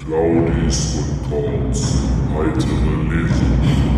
Claudis und Korns heitere Lesung.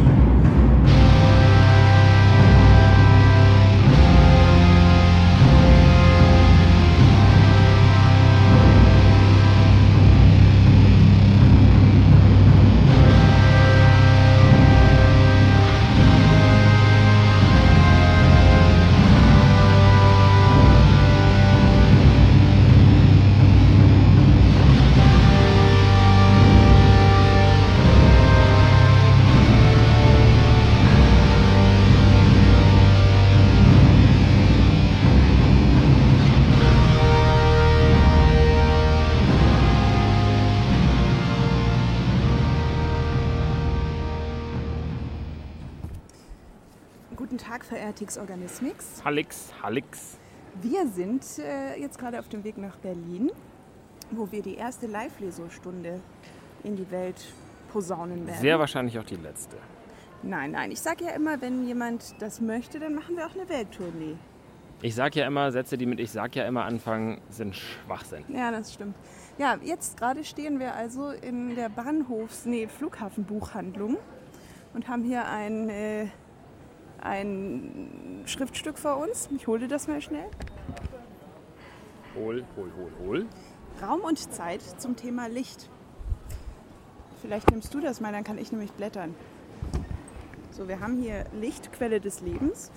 Guten Tag, verehrtix Organismix. Halix. Wir sind jetzt gerade auf dem Weg nach Berlin, wo wir die erste Live-Lesostunde in die Welt posaunen werden. Sehr wahrscheinlich auch die letzte. Nein, ich sage ja immer, wenn jemand das möchte, dann machen wir auch eine Welttournee. Ich sag ja immer, Sätze, die mit ich sag ja immer anfangen, sind Schwachsinn. Ja, das stimmt. Ja, jetzt gerade stehen wir also in der Flughafenbuchhandlung und haben hier ein Schriftstück vor uns. Ich hole dir das mal schnell. Hol. Raum und Zeit zum Thema Licht. Vielleicht nimmst du das mal, dann kann ich nämlich blättern. So, wir haben hier Licht, Quelle des Lebens.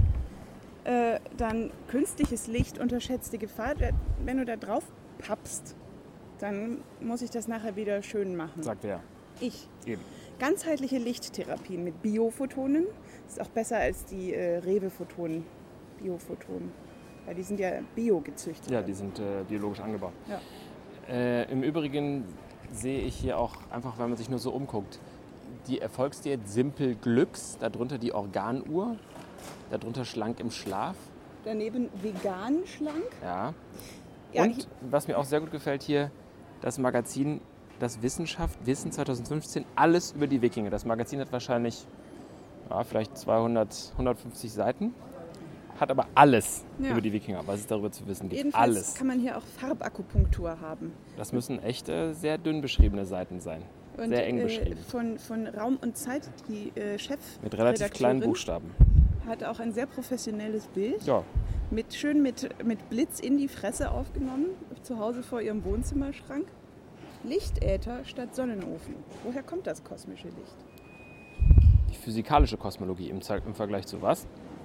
Dann künstliches Licht, unterschätzte Gefahr. Wenn du da drauf pappst, dann muss ich das nachher wieder schön machen. Sagt wer? Ich. Eben. Ganzheitliche Lichttherapien mit Biophotonen. Das ist auch besser als die Rewe-Photonen, Biophotonen. Weil die sind ja bio-gezüchtet. Ja, die sind biologisch angebaut. Ja. Im Übrigen sehe ich hier auch einfach, wenn man sich nur so umguckt, die Erfolgsdiät Simpel Glücks, darunter die Organuhr, darunter Schlank im Schlaf. Daneben vegan schlank. Ja. Ja, Und was mir auch sehr gut gefällt hier, das Magazin Das Wissen 2015, alles über die Wikinger. Das Magazin hat wahrscheinlich vielleicht 200, 150 Seiten, hat aber alles über die Wikinger, was es darüber zu wissen gibt. Jedenfalls alles. Kann man hier auch Farbakupunktur haben. Das müssen echt sehr dünn beschriebene Seiten sein. Und, sehr eng beschrieben. Von Raum und Zeit, die Chefredakteurin, Mit relativ kleinen Buchstaben. hat auch ein sehr professionelles Bild. Ja. Mit Blitz in die Fresse aufgenommen, zu Hause vor ihrem Wohnzimmerschrank. Lichtäther statt Sonnenofen. Woher kommt das kosmische Licht? Die physikalische Kosmologie im Vergleich zu was?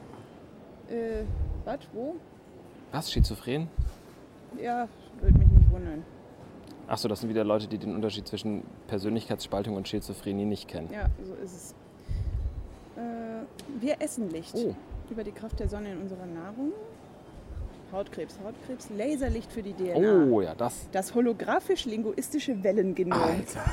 Was? Wo? Was? Schizophren? Ja, würde mich nicht wundern. Achso, das sind wieder Leute, die den Unterschied zwischen Persönlichkeitsspaltung und Schizophrenie nicht kennen. Ja, so ist es. Wir essen Licht. Oh. Über die Kraft der Sonne in unserer Nahrung. Hautkrebs, Laserlicht für die DNA. Oh ja, das. Das holographisch-linguistische Wellengenom. Alter.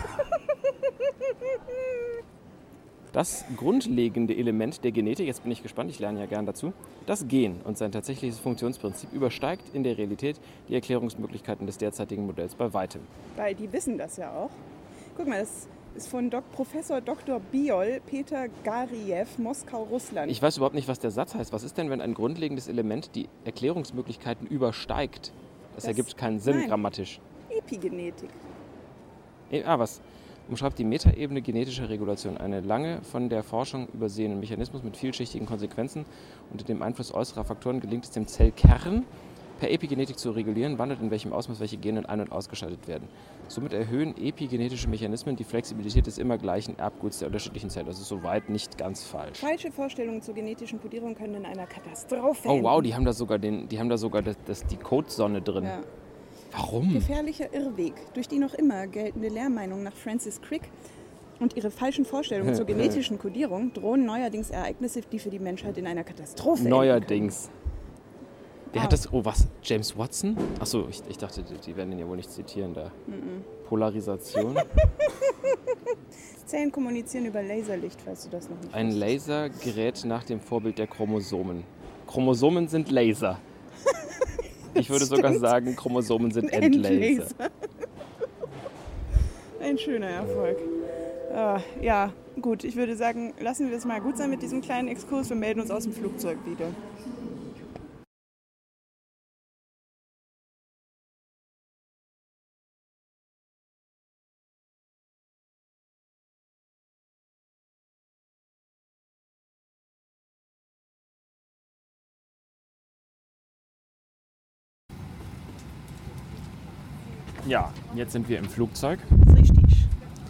Das grundlegende Element der Genetik, jetzt bin ich gespannt, ich lerne ja gern dazu, das Gen und sein tatsächliches Funktionsprinzip übersteigt in der Realität die Erklärungsmöglichkeiten des derzeitigen Modells bei weitem. Weil die wissen das ja auch. Guck mal, das ist von Professor Dr. Biol Peter Gariew, Moskau, Russland. Ich weiß überhaupt nicht, was der Satz heißt. Was ist denn, wenn ein grundlegendes Element die Erklärungsmöglichkeiten übersteigt? Das ergibt keinen Sinn grammatisch. Epigenetik. Was? Umschreibt die Metaebene genetischer Regulation, eine lange von der Forschung übersehenen Mechanismus mit vielschichtigen Konsequenzen. Unter dem Einfluss äußerer Faktoren gelingt es dem Zellkern, per Epigenetik zu regulieren, wann und in welchem Ausmaß welche Gene ein- und ausgeschaltet werden. Somit erhöhen epigenetische Mechanismen die Flexibilität des immer gleichen Erbguts der unterschiedlichen Zellen. Das ist soweit nicht ganz falsch. Falsche Vorstellungen zur genetischen Kodierung können in einer Katastrophe Oh enden. wow, die haben da sogar die Codesonne drin. Ja. Warum? Gefährlicher Irrweg, durch die noch immer geltende Lehrmeinung nach Francis Crick und ihre falschen Vorstellungen zur genetischen Kodierung drohen neuerdings Ereignisse, die für die Menschheit in einer Katastrophe enden Neuerdings. Der hat das, was, James Watson? Achso, ich dachte, die werden ihn ja wohl nicht zitieren da. Polarisation. Zellen kommunizieren über Laserlicht, falls du das noch nicht Ein wusstest. Laser gerät nach dem Vorbild der Chromosomen. Chromosomen sind Laser. Ich würde sogar sagen, Chromosomen sind Endlaser. Ein schöner Erfolg. Ja, gut, ich würde sagen, lassen wir es mal gut sein mit diesem kleinen Exkurs. Wir melden uns aus dem Flugzeug wieder. Ja, jetzt sind wir im Flugzeug. Richtig.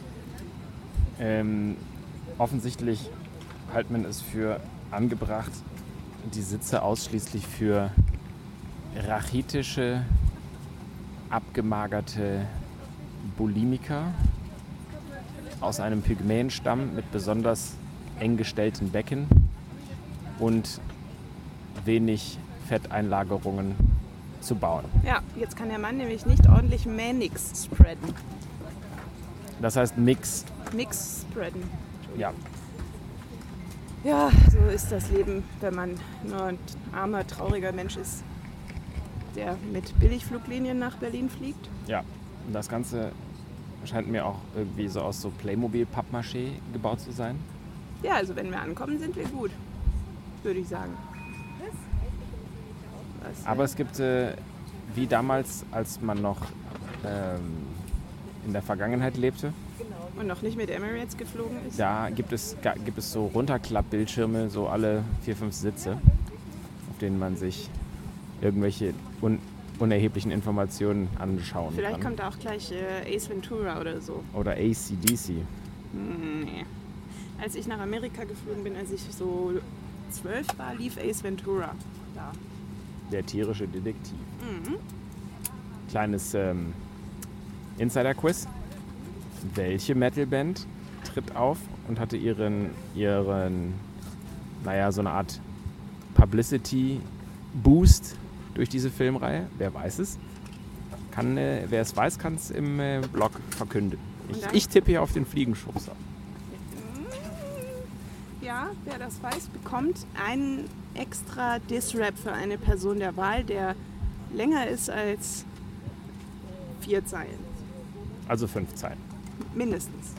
Offensichtlich hält man es für angebracht, die Sitze ausschließlich für rachitische, abgemagerte Bulimiker aus einem Pygmäenstamm mit besonders eng gestellten Becken und wenig Fetteinlagerungen zu bauen. Ja, jetzt kann der Mann nämlich nicht ordentlich Manix spreaden. Das heißt Mix. Mix spreaden. Ja, Ja, so ist das Leben, wenn man nur ein armer, trauriger Mensch ist, der mit Billigfluglinien nach Berlin fliegt. ja. Und das Ganze scheint mir auch irgendwie so aus so Playmobil-Pappmaché gebaut zu sein. Ja, also wenn wir ankommen, sind wir gut, würde ich sagen. Was, Aber es gibt, wie damals, als man noch in der Vergangenheit lebte, und noch nicht mit Emirates geflogen ist. da gibt es so Runterklappbildschirme, so alle 4-5 Sitze, auf denen man sich irgendwelche unerheblichen Informationen anschauen Vielleicht kann. kommt da auch gleich Ace Ventura oder so. Oder AC/DC. Nee. Als ich nach Amerika geflogen bin, als ich so 12 war, lief Ace Ventura da. Der tierische Detektiv. Kleines Insider-Quiz. Welche Metalband tritt auf und hatte ihren naja, so eine Art Publicity-Boost durch diese Filmreihe? Wer weiß es? Wer es weiß, kann es im Blog verkünden. Ich tippe hier auf den Fliegenschubser. Ja, wer das weiß, bekommt einen extra Diss-Rap für eine Person der Wahl, der länger ist als 4 Zeilen. Also 5 Zeilen. Mindestens.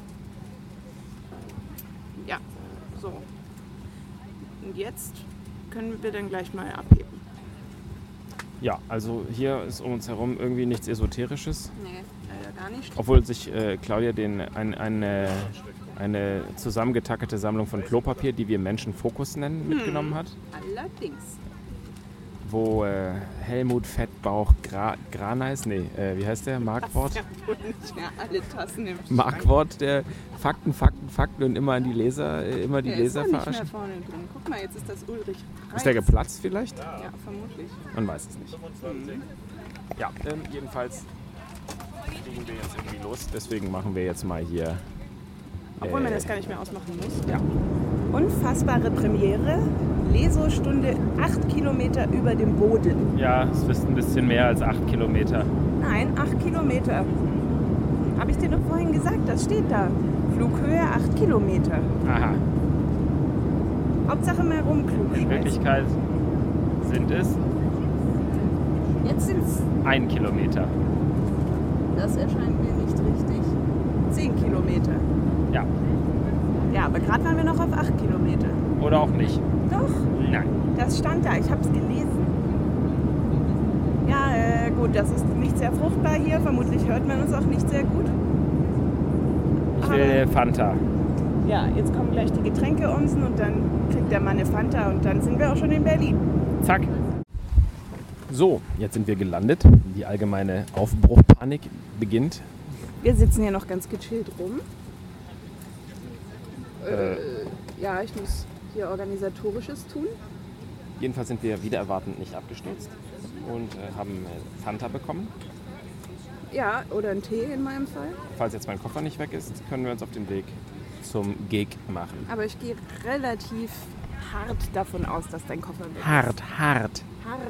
Ja, so. Und jetzt können wir dann gleich mal abheben. Ja, also hier ist um uns herum irgendwie nichts Esoterisches. Nee, leider gar nicht. Obwohl sich Claudia eine zusammengetackerte Sammlung von Klopapier, die wir Menschen Fokus nennen, mitgenommen hat. Allerdings. Wo Helmut Fettbauch Graneis, wie heißt der? Markwort? Ja, alle Tassen im Schrank. Markwort, der Fakten und immer an die Leser, Der Leser ist doch nicht mehr verarschen. vorne drin. Guck mal, jetzt ist das Ulrich Reitz. Ist der geplatzt vielleicht? Ja, vermutlich. Man weiß es nicht. Ja, jedenfalls fliegen wir jetzt irgendwie los. Deswegen machen wir jetzt mal hier. Obwohl man das gar nicht mehr ausmachen muss. Ja. Unfassbare Premiere. Lesostunde 8 Kilometer über dem Boden. Ja, es ist ein bisschen mehr als 8 Kilometer. Nein, 8 Kilometer. Habe ich dir doch vorhin gesagt, das steht da. Flughöhe 8 Kilometer. Aha. Hauptsache mal rumklug. In Wirklichkeit sind es Jetzt sind es, 1 Kilometer. das erscheint mir nicht richtig, 10 Kilometer. Ja. Ja, aber gerade waren wir noch auf 8 Kilometer. Oder auch nicht. Doch, Nein. das stand da, ich habe es gelesen. Ja, gut, das ist nicht sehr fruchtbar hier. Vermutlich hört man uns auch nicht sehr gut. Ich will Fanta. Ja, jetzt kommen gleich die Getränkeomsen und dann kriegt der Mann eine Fanta und dann sind wir auch schon in Berlin. Zack. So, jetzt sind wir gelandet. Die allgemeine Aufbruchpanik beginnt. Wir sitzen hier noch ganz gechillt rum. Ja, ich muss hier Organisatorisches tun. Jedenfalls sind wir wieder erwartend nicht abgestürzt und haben Fanta bekommen. Ja, oder einen Tee in meinem Fall. Falls jetzt mein Koffer nicht weg ist, können wir uns auf den Weg zum Gig machen. Aber ich gehe relativ hart davon aus, dass dein Koffer weg ist. Hart. Hart.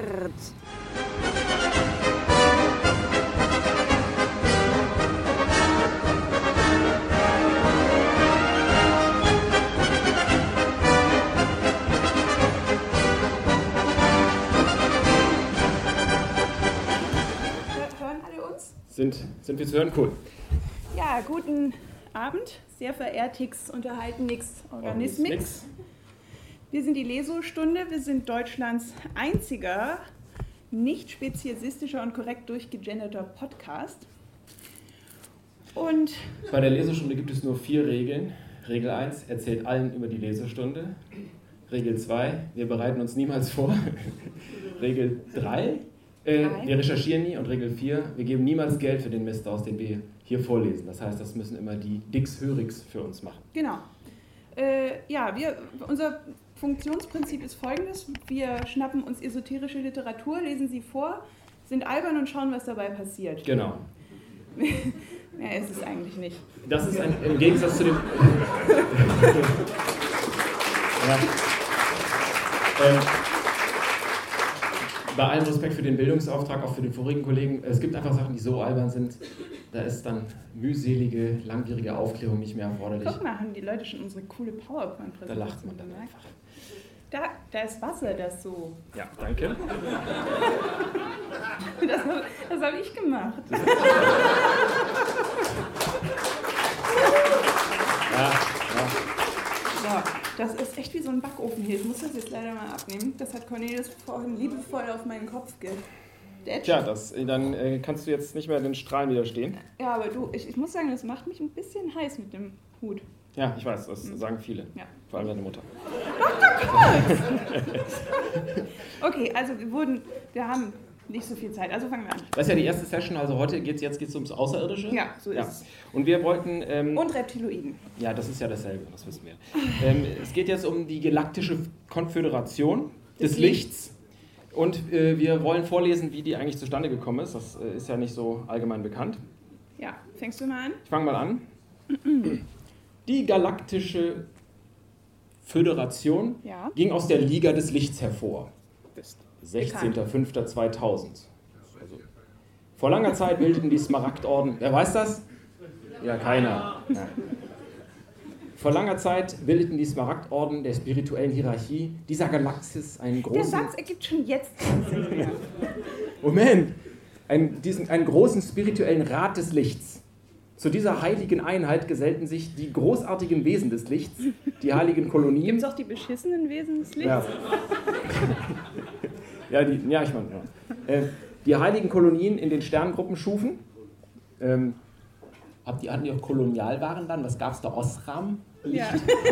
Hören alle uns? Sind wir zu hören? Cool. Ja, guten Abend, sehr verehrtix unterhalten nix Organismix. Wir sind die Lesostunde, wir sind Deutschlands einziger nicht speziesistischer und korrekt durchgegenderter Podcast. Und Bei der Lesestunde gibt es nur 4 Regeln. Regel 1, erzählt allen über die Lesestunde. Regel 2, wir bereiten uns niemals vor. Regel 3, Wir recherchieren nie und Regel 4, wir geben niemals Geld für den Mist aus, den wir hier vorlesen. Das heißt, das müssen immer die Dix-Hörigs für uns machen. Genau. Unser Funktionsprinzip ist folgendes. Wir schnappen uns esoterische Literatur, lesen sie vor, sind albern und schauen, was dabei passiert. Genau. Ja, ist es eigentlich nicht. Das ist im Gegensatz zu dem... Bei allem Respekt für den Bildungsauftrag, auch für den vorigen Kollegen, es gibt einfach Sachen, die so albern sind, da ist dann mühselige, langwierige Aufklärung nicht mehr erforderlich. Guck mal, haben die Leute schon unsere coole PowerPoint-Präsentation. Da lacht man dann einfach. Da ist Wasser, das so... Ja, danke. Das habe ich gemacht. Ja. So, das ist echt wie so ein Backofen hier. Ich muss das jetzt leider mal abnehmen. Das hat Cornelius vorhin liebevoll auf meinen Kopf gedetscht. Tja, dann kannst du jetzt nicht mehr den Strahlen widerstehen. Ja, aber du, ich muss sagen, das macht mich ein bisschen heiß mit dem Hut. Ja, ich weiß, das sagen viele. Ja. Vor allem deine Mutter. Okay, also wir haben nicht so viel Zeit, also fangen wir an. Das ist ja die erste Session, also heute geht's ums Außerirdische. Ja, so ist es. Und wir wollten... und Reptiloiden. Ja, das ist ja dasselbe, das wissen wir. Es geht jetzt um die Galaktische Konföderation des Lichts. Und wir wollen vorlesen, wie die eigentlich zustande gekommen ist. Das ist ja nicht so allgemein bekannt. Ja, fängst du mal an? Ich fange mal an. Die Galaktische Föderation ging aus der Liga des Lichts hervor. 16.05.2000. Also, vor langer Zeit bildeten die Smaragdorden... Wer weiß das? Ja, keiner. Ja. Vor langer Zeit bildeten die Smaragdorden der spirituellen Hierarchie dieser Galaxis einen großen... Der Satz ergibt schon jetzt Sinn mehr. Moment! Einen großen spirituellen Rat des Lichts. Zu dieser heiligen Einheit gesellten sich die großartigen Wesen des Lichts, die heiligen Kolonien... Gibt es auch die beschissenen Wesen des Lichts? Ja. Die heiligen Kolonien in den Sterngruppen schufen. Hatten die auch Kolonialwaren dann? Was gab es da? Osram? Ja.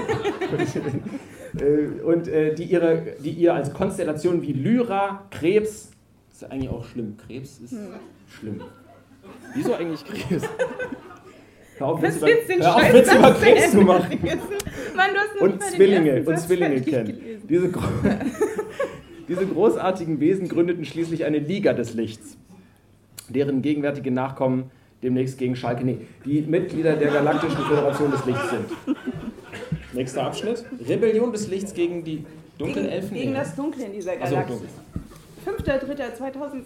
Und die ihr als Konstellationen wie Lyra, Krebs... Das ist eigentlich auch schlimm. Krebs ist schlimm. Wieso eigentlich Krebs? Hör auf, Witz über Krebs zu machen. Mann, du hast Und Zwillinge kennen. Diese großartigen Wesen gründeten schließlich eine Liga des Lichts, deren gegenwärtige Nachkommen demnächst gegen Schalke, die Mitglieder der Galaktischen Föderation des Lichts sind. Nächster Abschnitt. Rebellion des Lichts gegen die Dunkelelfen. Gegen das Dunkle in dieser Galaxis. 5.3.2002.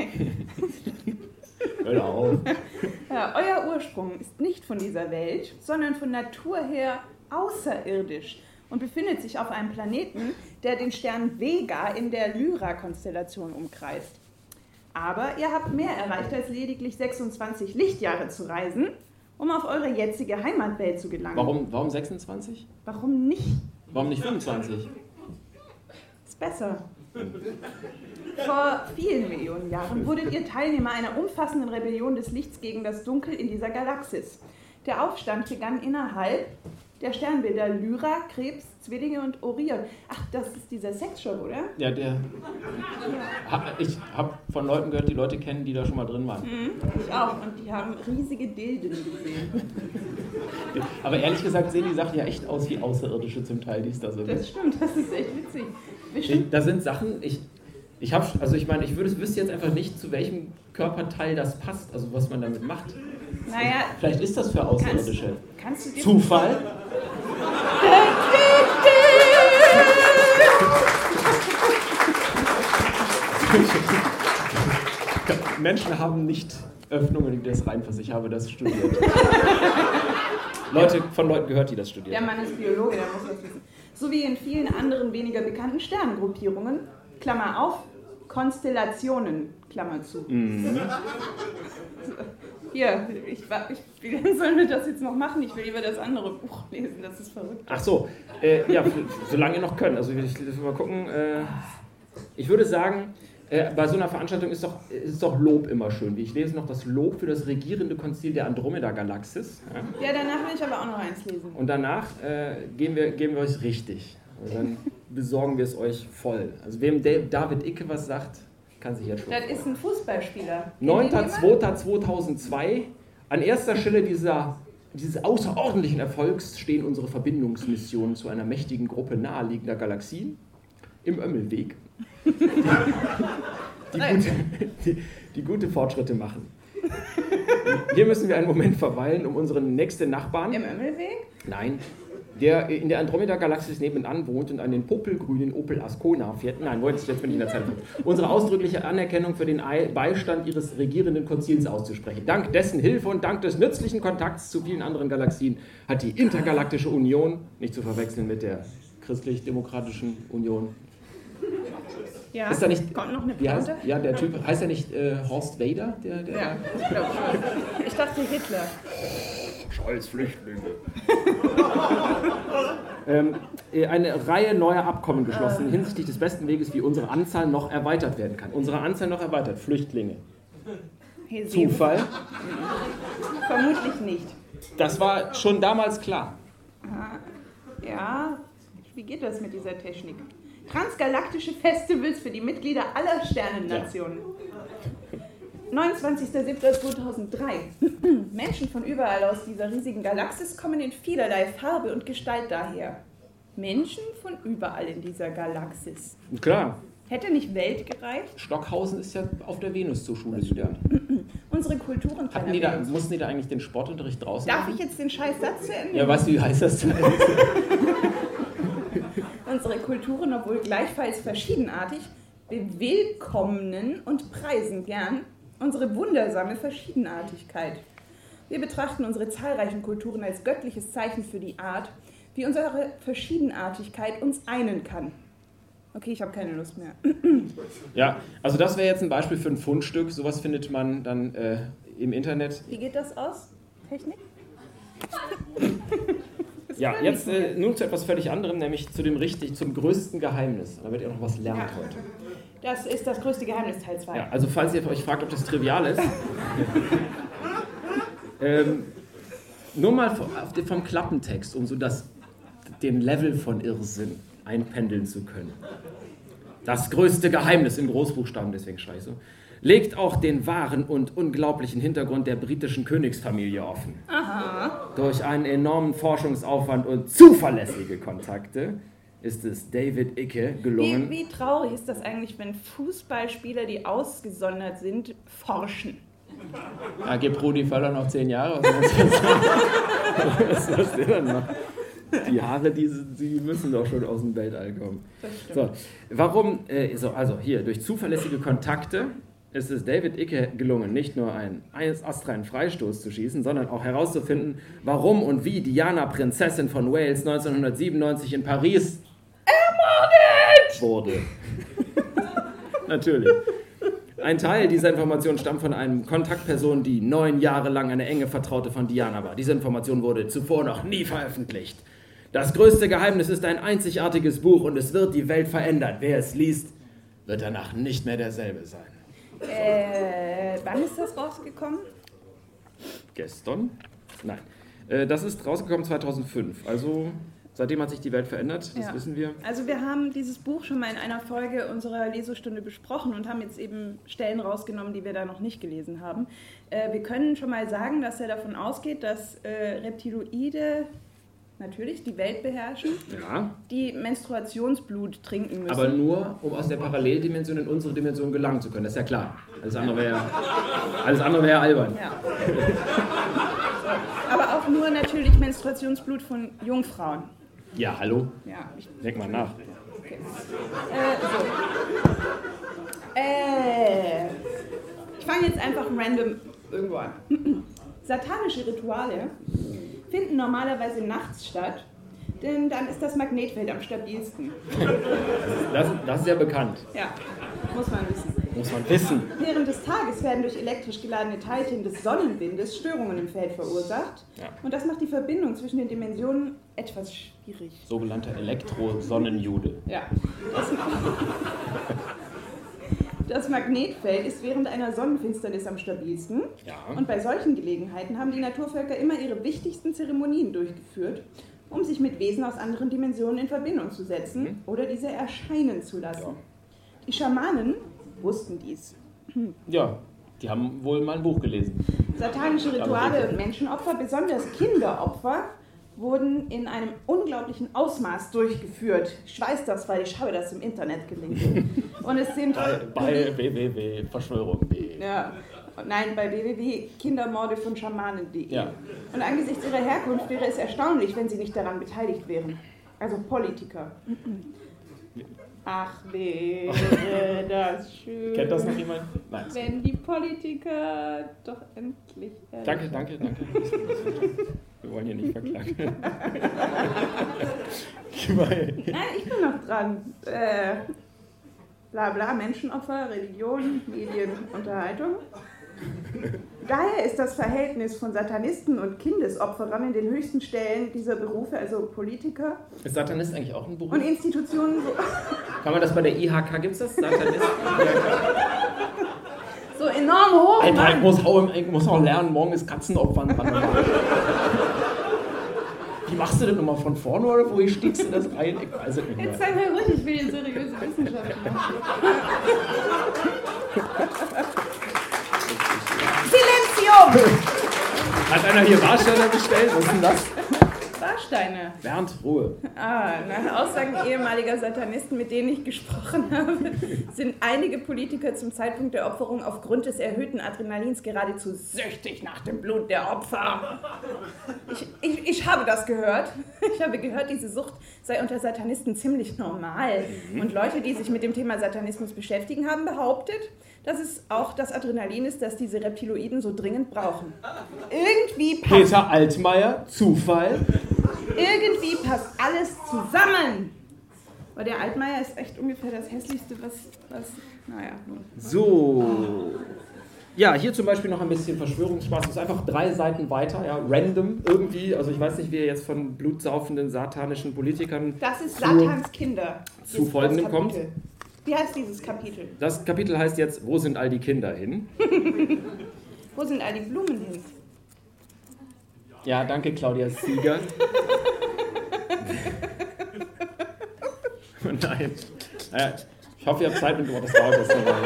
Hör auf. Ja, euer Ursprung ist nicht von dieser Welt, sondern von Natur her außerirdisch und befindet sich auf einem Planeten, der den Stern Vega in der Lyra-Konstellation umkreist. Aber ihr habt mehr erreicht, als lediglich 26 Lichtjahre zu reisen, um auf eure jetzige Heimatwelt zu gelangen. Warum 26? Warum nicht? Warum nicht 25? Ist besser. Vor vielen Millionen Jahren wurdet ihr Teilnehmer einer umfassenden Rebellion des Lichts gegen das Dunkel in dieser Galaxis. Der Aufstand begann innerhalb der Sternbilder Lyra, Krebs, Zwillinge und Orion. Ach, das ist dieser Sexshop, oder? Ja, ich habe von Leuten gehört, die Leute kennen, die da schon mal drin waren. Ich auch. Und die haben riesige Dilden gesehen. Aber ehrlich gesagt sehen die Sachen ja echt aus wie Außerirdische zum Teil, die es da sind. Das stimmt, das ist echt witzig. Da sind Sachen, ich wüsste jetzt einfach nicht, zu welchem Körperteil das passt, also was man damit macht. Naja, vielleicht ist das für Außerirdische. Kannst du dir Zufall? Menschen haben nicht Öffnungen in das Reinfass. Ich habe das studiert. Von Leuten gehört, die das studieren. Der Mann ist Biologe, der muss das wissen. So wie in vielen anderen weniger bekannten Sternengruppierungen, Klammer auf, Konstellationen, Klammer zu. Hier, wie sollen wir das jetzt noch machen? Ich will lieber das andere Buch lesen, das ist verrückt. Ach so, solange ihr noch können. Also ich will mal gucken. Ich würde sagen, bei so einer Veranstaltung ist doch Lob immer schön. Ich lese noch das Lob für das regierende Konzil der Andromeda-Galaxis. Ja, danach will ich aber auch noch eins lesen. Und danach geben wir euch richtig. Und dann besorgen wir es euch voll. Also wem David Icke was sagt, Kann sich jetzt schon. Das ist ein Fußballspieler. 9.2.2002. An erster Stelle dieses außerordentlichen Erfolgs stehen unsere Verbindungsmissionen zu einer mächtigen Gruppe naheliegender Galaxien im Ömmelweg, die gute Fortschritte machen. Hier müssen wir einen Moment verweilen, um unseren nächsten Nachbarn... Im Ömmelweg? Nein. Der in der Andromeda-Galaxis nebenan wohnt und einen popelgrünen Opel Ascona fährt. Nein, jetzt bin ich in der Zeit. Unsere ausdrückliche Anerkennung für den Beistand ihres regierenden Konzils auszusprechen. Dank dessen Hilfe und dank des nützlichen Kontakts zu vielen anderen Galaxien hat die Intergalaktische Union, nicht zu verwechseln mit der Christlich-Demokratischen Union. Ja, ist da nicht, kommt noch eine Pointe? Ja, der Typ, heißt er nicht Horst Vader? Ja, ich glaube schon. Ich dachte Hitler. Scheiß Flüchtlinge. Eine Reihe neuer Abkommen geschlossen hinsichtlich des besten Weges, wie unsere Anzahl noch erweitert werden kann. Unsere Anzahl noch erweitert. Flüchtlinge. Hey, Zufall? Vermutlich nicht. Das war schon damals klar. Ja, wie geht das mit dieser Technik? Transgalaktische Festivals für die Mitglieder aller Sternennationen. Ja. 29.07.2003. Menschen von überall aus dieser riesigen Galaxis kommen in vielerlei Farbe und Gestalt daher. Menschen von überall in dieser Galaxis. Klar. Hätte nicht Welt gereicht? Stockhausen ist ja auf der Venus zur Schule gegangen. Unsere Kulturen... Mussten die da eigentlich den Sportunterricht draußen Darf machen? ich jetzt den scheiß Satz zu Ende? Ja, weißt du, wie heißt das denn? Unsere Kulturen, obwohl gleichfalls verschiedenartig, bewillkommnen und preisen gern unsere wundersame Verschiedenartigkeit. Wir betrachten unsere zahlreichen Kulturen als göttliches Zeichen für die Art, wie unsere Verschiedenartigkeit uns einen kann. Okay, ich habe keine Lust mehr. Ja, also das wäre jetzt ein Beispiel für ein Fundstück. Sowas findet man dann im Internet. Wie geht das aus? Technik? Ja, jetzt nun zu etwas völlig anderem, nämlich zum größten Geheimnis. Da werdet ihr noch was lernen heute. Das ist das größte Geheimnis, Teil 2. Ja, also falls ihr euch fragt, ob das trivial ist, nur mal vom Klappentext, um so den Level von Irrsinn einpendeln zu können. Das größte Geheimnis in Großbuchstaben, deswegen schreibe ich so, legt auch den wahren und unglaublichen Hintergrund der britischen Königsfamilie offen. Aha. Durch einen enormen Forschungsaufwand und zuverlässige Kontakte ist es David Icke gelungen. Wie traurig ist das eigentlich, wenn Fußballspieler, die ausgesondert sind, forschen? Ja, gib Rudi Völler noch 10 Jahre. Was ist der dann noch? Die Haare, die müssen doch schon aus dem Weltall kommen. So, warum? Also hier, durch zuverlässige Kontakte ist es David Icke gelungen, nicht nur einen astreinen Freistoß zu schießen, sondern auch herauszufinden, warum und wie Diana, Prinzessin von Wales, 1997 in Paris ermordet wurde. Natürlich. Ein Teil dieser Information stammt von einer Kontaktperson, die 9 Jahre lang eine enge Vertraute von Diana war. Diese Information wurde zuvor noch nie veröffentlicht. Das größte Geheimnis ist ein einzigartiges Buch und es wird die Welt verändern. Wer es liest, wird danach nicht mehr derselbe sein. Wann ist das rausgekommen? Gestern? Nein. Das ist rausgekommen 2005. Also seitdem hat sich die Welt verändert, das wissen wir. Also wir haben dieses Buch schon mal in einer Folge unserer Lesestunde besprochen und haben jetzt eben Stellen rausgenommen, die wir da noch nicht gelesen haben. Wir können schon mal sagen, dass er davon ausgeht, dass Reptiloide natürlich die Welt beherrschen, die Menstruationsblut trinken müssen. Aber nur, um aus der Paralleldimension in unsere Dimension gelangen zu können, das ist ja klar. Alles andere wäre ja albern. Ja. Aber auch nur natürlich Menstruationsblut von Jungfrauen. Ja, hallo? Ja. Denk mal nach. Okay. Ich fange jetzt einfach random irgendwo an. Satanische Rituale finden normalerweise nachts statt, denn dann ist das Magnetfeld am stabilsten. Das ist ja bekannt. Ja, muss man wissen. Während des Tages werden durch elektrisch geladene Teilchen des Sonnenwindes Störungen im Feld verursacht. Ja. Und das macht die Verbindung zwischen den Dimensionen etwas schwierig. Sogenannter Elektrosonnenjude. Ja. Das Magnetfeld ist während einer Sonnenfinsternis am stabilsten. Ja. Und bei solchen Gelegenheiten haben die Naturvölker immer ihre wichtigsten Zeremonien durchgeführt, um sich mit Wesen aus anderen Dimensionen in Verbindung zu setzen oder diese erscheinen zu lassen. Ja. Die Schamanen wussten dies. Ja, die haben wohl mal ein Buch gelesen. Satanische Rituale und Menschenopfer, besonders Kinderopfer, wurden in einem unglaublichen Ausmaß durchgeführt. Ich weiß das, weil ich habe das im Internet gelesen. Und es sind bei www.verschwörung.de. Ja, nein, bei www.kindermorde-von-Schamanen.de. Ja. Und angesichts ihrer Herkunft wäre es erstaunlich, wenn sie nicht daran beteiligt wären. Also Politiker. Ach, wäre das schön. Kennt das noch jemand? Nein. Wenn die Politiker doch endlich... Danke. Wir wollen hier nicht verklagen. Nein, ich bin noch dran. Bla bla, Menschenopfer, Religion, Medien, Unterhaltung. Daher ist das Verhältnis von Satanisten und Kindesopferern in den höchsten Stellen dieser Berufe, also Politiker... Ist Satanist eigentlich auch ein Beruf? Und Institutionen... Kann man das bei der IHK, gibt es das? Satanist? so enorm hoch Alter, machen. ich muss auch lernen, morgen ist Katzenopfern dran. Wie machst du denn nochmal von vorne oder wo stiegst du das rein? Ich weiß es nicht mehr. Jetzt sei mal ruhig, ich will den seriöse Wissenschaft machen. Silenzium! Hat einer hier Warsteiner bestellt? Was ist denn das? Warsteiner. Bernd, Ruhe. Nach Aussagen ehemaliger Satanisten, mit denen ich gesprochen habe, sind einige Politiker zum Zeitpunkt der Opferung aufgrund des erhöhten Adrenalins geradezu süchtig nach dem Blut der Opfer. Ich habe das gehört. Ich habe gehört, diese Sucht sei unter Satanisten ziemlich normal. Und Leute, die sich mit dem Thema Satanismus beschäftigen, haben behauptet, dass es auch das Adrenalin ist, das diese Reptiloiden so dringend brauchen. Irgendwie passt... Peter Altmaier, Zufall. Irgendwie passt alles zusammen. Aber der Altmaier ist echt ungefähr das Hässlichste, was naja. So. Ja, hier zum Beispiel noch ein bisschen Verschwörungsspaß. Das ist einfach 3 Seiten weiter, ja, random irgendwie. Also ich weiß nicht, wie ihr jetzt von blutsaufenden satanischen Politikern... Das ist Satans Kinder. Zu folgendem kommt. Wie heißt dieses Kapitel? Das Kapitel heißt jetzt, wo sind all die Kinder hin? Wo sind all die Blumen hin? Ja, danke Claudia Sieger. Oh nein. Naja, ich hoffe, ihr habt Zeit mit dem Wort, das dauert jetzt noch mal.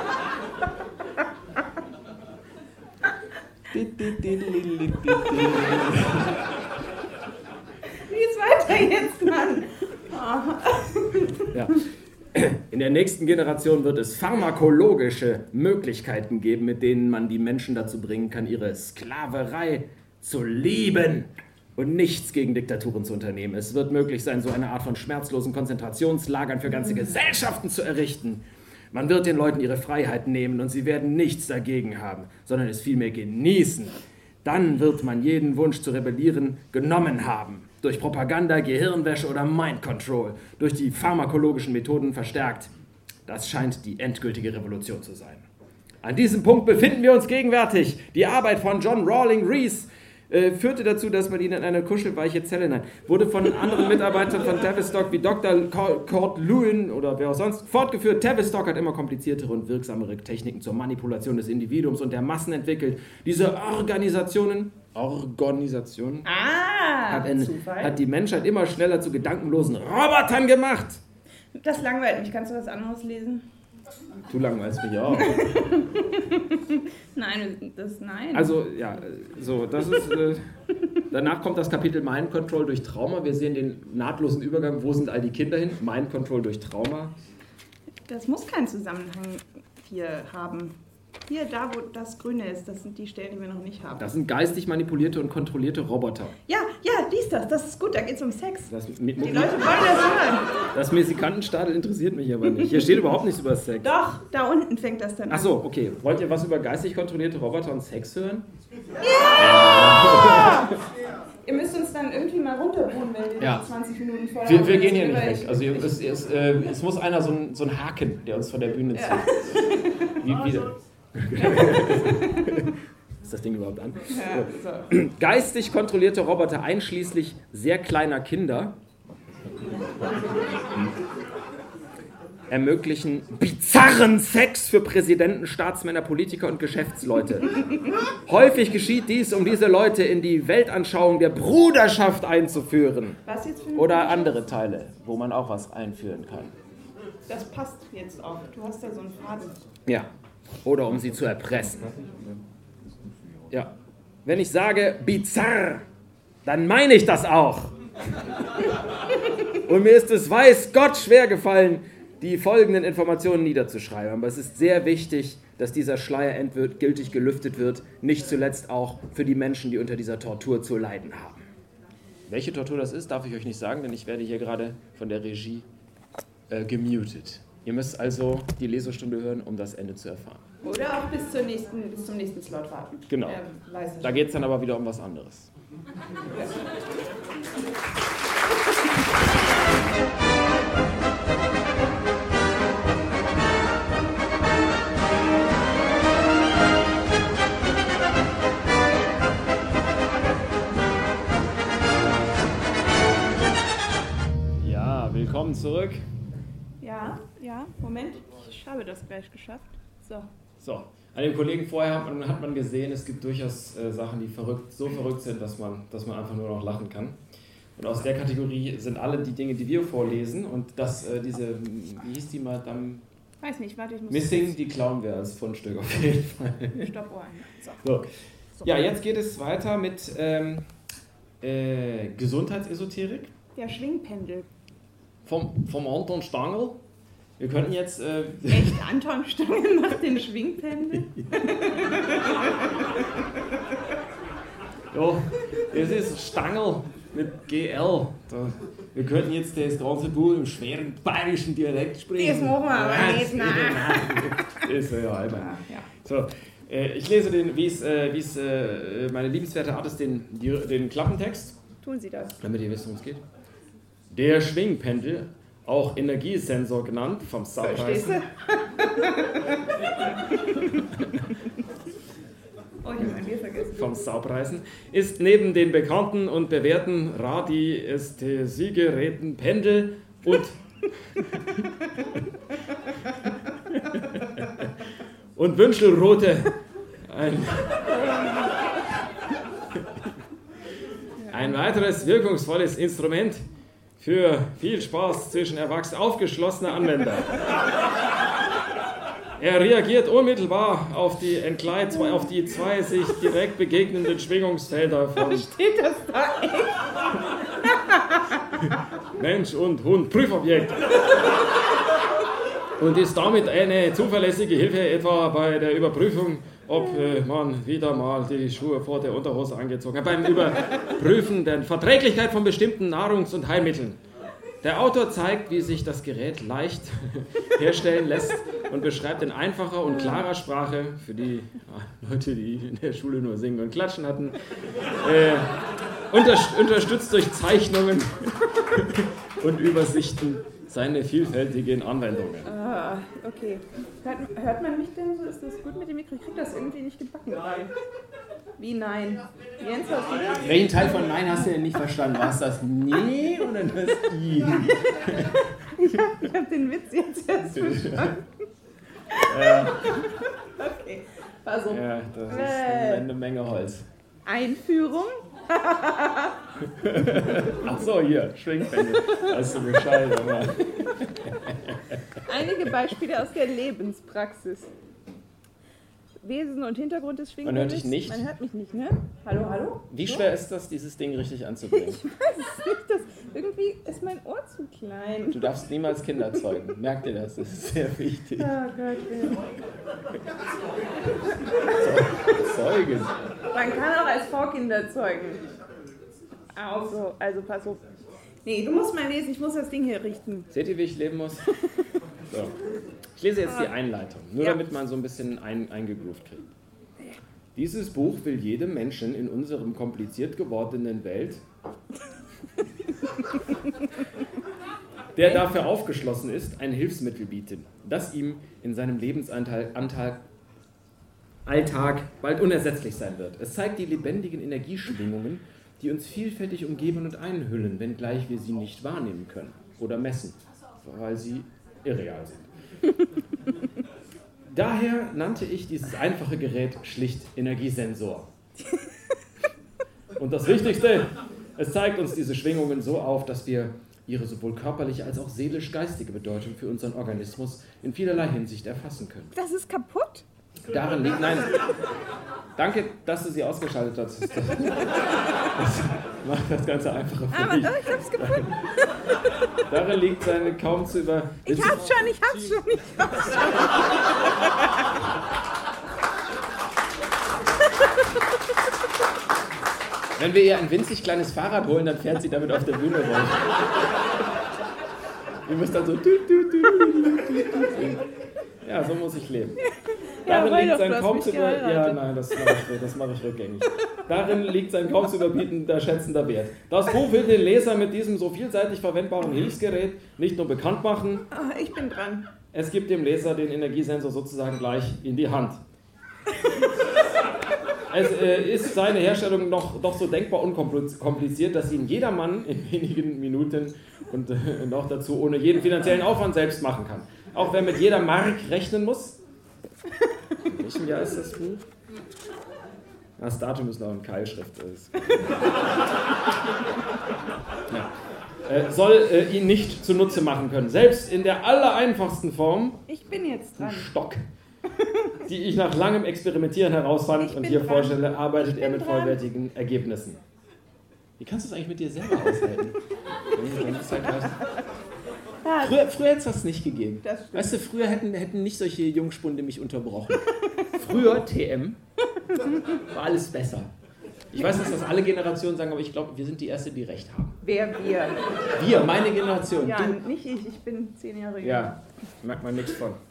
Wie ist weiter jetzt, Mann? Oh. Ja. In der nächsten Generation wird es pharmakologische Möglichkeiten geben, mit denen man die Menschen dazu bringen kann, ihre Sklaverei zu lieben und nichts gegen Diktaturen zu unternehmen. Es wird möglich sein, so eine Art von schmerzlosen Konzentrationslagern für ganze Gesellschaften zu errichten. Man wird den Leuten ihre Freiheit nehmen und sie werden nichts dagegen haben, sondern es vielmehr genießen. Dann wird man jeden Wunsch zu rebellieren genommen haben. Durch Propaganda, Gehirnwäsche oder Mind Control, durch die pharmakologischen Methoden verstärkt. Das scheint die endgültige Revolution zu sein. An diesem Punkt befinden wir uns gegenwärtig. Die Arbeit von John Rawling Rees führte dazu, dass man ihn in eine kuschelweiche Zelle nahm. Wurde von anderen Mitarbeitern von Tavistock wie Dr. Cord Lewin oder wer auch sonst fortgeführt. Tavistock hat immer kompliziertere und wirksamere Techniken zur Manipulation des Individuums und der Massen entwickelt. Diese Organisationen hat die Menschheit immer schneller zu gedankenlosen Robotern gemacht. Das langweilt mich. Kannst du was anderes lesen? Du langweilst mich auch. Nein. Also, ja, so, das ist... danach kommt das Kapitel Mind Control durch Trauma. Wir sehen den nahtlosen Übergang. Wo sind all die Kinder hin? Mind Control durch Trauma. Das muss keinen Zusammenhang hier haben. Hier, da wo das Grüne ist, das sind die Stellen, die wir noch nicht haben. Das sind geistig manipulierte und kontrollierte Roboter. Ja, lies das ist gut, da geht's um Sex. Die Leute wollen das hören. Das Musikantenstadel interessiert mich aber nicht. Hier steht überhaupt nichts über Sex. Doch, da unten fängt das dann an. Ach so, okay. Wollt ihr was über geistig kontrollierte Roboter und Sex hören? Ja! Ihr müsst uns dann irgendwie mal runterholen, wenn wir 20 Minuten vorher... Wir gehen hier nicht weg. Also es muss einer so ein Haken, der uns von der Bühne zieht. Ja. Ist das Ding überhaupt an? Ja, so. Geistig kontrollierte Roboter, einschließlich sehr kleiner Kinder, ermöglichen bizarren Sex für Präsidenten, Staatsmänner, Politiker und Geschäftsleute. Häufig geschieht dies, um diese Leute in die Weltanschauung der Bruderschaft einzuführen. Was jetzt für eine oder andere Teile, wo man auch was einführen kann. Das passt jetzt auch. Du hast da so einen Faden. Ja. Oder um sie zu erpressen. Ja. Wenn ich sage bizarr, dann meine ich das auch. Und mir ist es, weiß Gott, schwer gefallen, die folgenden Informationen niederzuschreiben. Aber es ist sehr wichtig, dass dieser Schleier endgültig gelüftet wird, nicht zuletzt auch für die Menschen, die unter dieser Tortur zu leiden haben. Welche Tortur das ist, darf ich euch nicht sagen, denn ich werde hier gerade von der Regie gemutet. Ihr müsst also die Lesestunde hören, um das Ende zu erfahren. Oder auch bis zum nächsten Slot warten. Genau. Da geht es dann aber wieder um was anderes. Ja, willkommen zurück. Ja, Moment. Ich habe das gleich geschafft. So, an den Kollegen vorher hat man gesehen, es gibt durchaus Sachen, die so verrückt sind, dass man einfach nur noch lachen kann. Und aus der Kategorie sind alle die Dinge, die wir vorlesen. Und wie hieß die Madame? Weiß nicht, warte, ich muss... Missing, die klauen wir als Fundstück auf jeden Fall. Stoppuhr ein. So. Ja, jetzt geht es weiter mit Gesundheitsesoterik. Der Schwingpendel. Vom Anton Stangl. Wir könnten jetzt... Echt? Anton Stangl macht den Schwingpendel? Ja, das ist Stangl mit GL. Wir könnten jetzt das ganze Buch im schweren bayerischen Dialekt sprechen. Das machen wir aber nicht, nein. Das ist ja albern. Ja. So, ich lese wie es meine liebenswerte Art ist, den Klappentext. Tun Sie das. Damit ihr wisst, worum es geht. Der Schwingpendel, auch Energiesensor genannt, vom Saupreisen. Oh, ich habe mein Bier vergessen. Vom Saupreisen, ist neben den bekannten und bewährten Radiästhesiegeräten Pendel und Wünschelrote ein weiteres wirkungsvolles Instrument für viel Spaß zwischen aufgeschlossener Anwender. Er reagiert unmittelbar auf die zwei sich direkt begegnenden Schwingungsfelder von Steht das da echt? Mensch und Hund, Prüfobjekt. Und ist damit eine zuverlässige Hilfe etwa bei der Überprüfung, ob man wieder mal die Schuhe vor der Unterhose angezogen hat, beim Überprüfen der Verträglichkeit von bestimmten Nahrungs- und Heilmitteln. Der Autor zeigt, wie sich das Gerät leicht herstellen lässt und beschreibt in einfacher und klarer Sprache, für die Leute, die in der Schule nur singen und klatschen hatten, unterstützt durch Zeichnungen und Übersichten seine vielfältigen Anwendungen. Ah, okay. Hört man mich denn so? Ist das gut mit dem Mikro? Ich krieg das irgendwie nicht gebacken rein. Wie nein? Jens, hast du das? Welchen Teil von Nein hast du denn nicht verstanden? War es das Nee oder das I? Ich hab den Witz jetzt erst verstanden. Okay, war so. Ja, das ist eine Menge Holz. Einführung. Ach so, hier, Schwingpendel. Weißt du Bescheid, aber... Einige Beispiele aus der Lebenspraxis. Wesen und Hintergrund des Schwingpendels. Man hört dich nicht. Man hört mich nicht, ne? Hallo, hallo? Wie schwer ist das, dieses Ding richtig anzubringen? Ich weiß es nicht. Irgendwie ist mein Ohr zu klein. Du darfst niemals Kinder zeugen. Merk dir das, das ist sehr wichtig. Oh Gott, Zeugen. man kann auch als Vorkinder zeugen. Also pass auf. Nee, du musst mal lesen, ich muss das Ding hier richten. Seht ihr, wie ich leben muss? So. Ich lese jetzt die Einleitung, nur damit man so ein bisschen eingegroovt kriegt. Dieses Buch will jedem Menschen in unserem kompliziert gewordenen Welt, der dafür aufgeschlossen ist, ein Hilfsmittel bieten, das ihm in seinem Lebensalltag bald unersetzlich sein wird. Es zeigt die lebendigen Energieschwingungen, die uns vielfältig umgeben und einhüllen, wenngleich wir sie nicht wahrnehmen können oder messen, weil sie irreal sind. Daher nannte ich dieses einfache Gerät schlicht Energiesensor. Und das Wichtigste, es zeigt uns diese Schwingungen so auf, dass wir ihre sowohl körperliche als auch seelisch-geistige Bedeutung für unseren Organismus in vielerlei Hinsicht erfassen können. Das ist kaputt? Darin liegt, nein, danke, dass du sie ausgeschaltet hast. Das macht das Ganze einfacher für dich. Ich hab's gefunden. Darin liegt seine kaum zu über... Ich hab's schon. Wenn wir ihr ein winzig kleines Fahrrad holen, dann fährt sie damit auf der Bühne rum. Ihr müsst dann so... Ja, so muss ich leben. Darin liegt sein kaum zu ja, nein, das mache ich rückgängig. Darin liegt sein kaum zu überbietender, schätzender Wert. Das Buch will den Leser mit diesem so vielseitig verwendbaren Hilfsgerät nicht nur bekannt machen. Ich bin dran. Es gibt dem Leser den Energiesensor sozusagen gleich in die Hand. Es ist seine Herstellung doch so denkbar unkompliziert, dass ihn jedermann in wenigen Minuten und noch dazu ohne jeden finanziellen Aufwand selbst machen kann. Auch wer mit jeder Mark rechnen muss. In welchem Jahr ist das Buch? Das Datum ist noch in Keilschrift. Ja. Soll ihn nicht zunutze machen können. Selbst in der allereinfachsten Form. Ich bin jetzt dran. Stock. Die ich nach langem Experimentieren herausfand und hier vorstelle, arbeitet er mit vollwertigen Ergebnissen. Wie kannst du es eigentlich mit dir selber aushalten? Früher hätte es das nicht gegeben. Weißt du, früher hätten nicht solche Jungspunde mich unterbrochen. Früher, TM, war alles besser. Ich weiß, dass das alle Generationen sagen, aber ich glaube, wir sind die Erste, die Recht haben. Wer wir? Wir, meine Generation. Ja, du. Nicht ich bin 10 Jahre jünger. Ja, merkt man nichts von.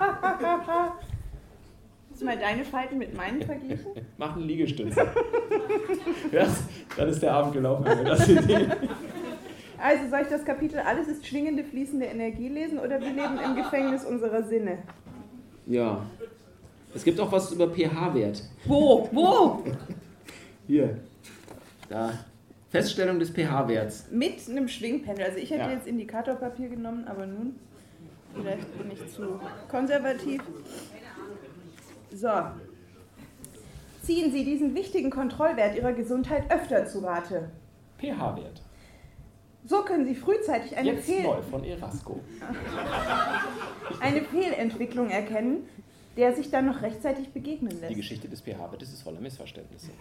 Hast du mal deine Falten mit meinen verglichen? Mach einen Liegestütze. Ja, dann ist der Abend gelaufen. Das Idee. Also soll ich das Kapitel Alles ist schwingende, fließende Energie lesen oder wir leben im Gefängnis unserer Sinne? Ja. Es gibt auch was über pH-Wert. Wo? Hier. Da. Feststellung des pH-Werts. Mit einem Schwingpendel. Also ich hätte jetzt Indikatorpapier genommen, aber nun, vielleicht bin ich zu konservativ. So. Ziehen Sie diesen wichtigen Kontrollwert Ihrer Gesundheit öfter zu Rate. pH-Wert. So können Sie frühzeitig eine neu von Erasco. Eine Fehlentwicklung erkennen, der sich dann noch rechtzeitig begegnen lässt. Die Geschichte des pH-Wertes ist voller Missverständnisse.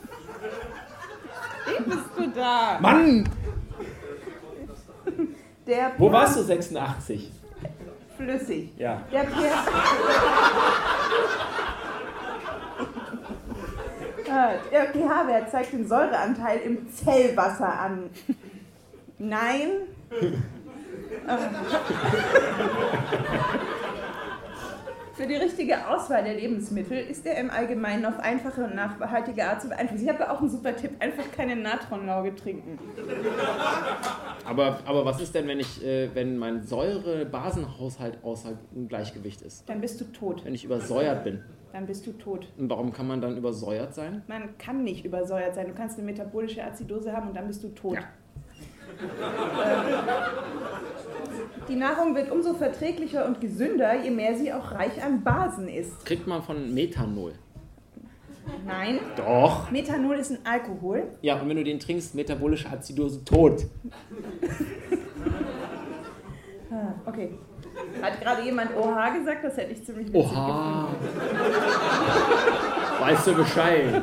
Bist du da? Mann! Wo warst du 86? Flüssig. Ja. Der pH-Wert zeigt den Säureanteil im Zellwasser an. Nein. Für die richtige Auswahl der Lebensmittel ist er im Allgemeinen auf einfache und nachhaltige Art zu beeinflussen. Ich habe auch einen super Tipp, einfach keine Natronlauge trinken. Aber was ist denn, wenn mein Säure-Basenhaushalt außer Gleichgewicht ist? Dann bist du tot. Wenn ich übersäuert bin? Dann bist du tot. Und warum kann man dann übersäuert sein? Man kann nicht übersäuert sein. Du kannst eine metabolische Azidose haben und dann bist du tot. Ja. Die Nahrung wird umso verträglicher und gesünder, je mehr sie auch reich an Basen ist. Kriegt man von Methanol? Nein. Doch. Methanol ist ein Alkohol. Ja, und wenn du den trinkst, metabolische Azidose, tot. Okay. Hat gerade jemand OH gesagt? Das hätte ich ziemlich witzig gefunden. Weißt du Bescheid?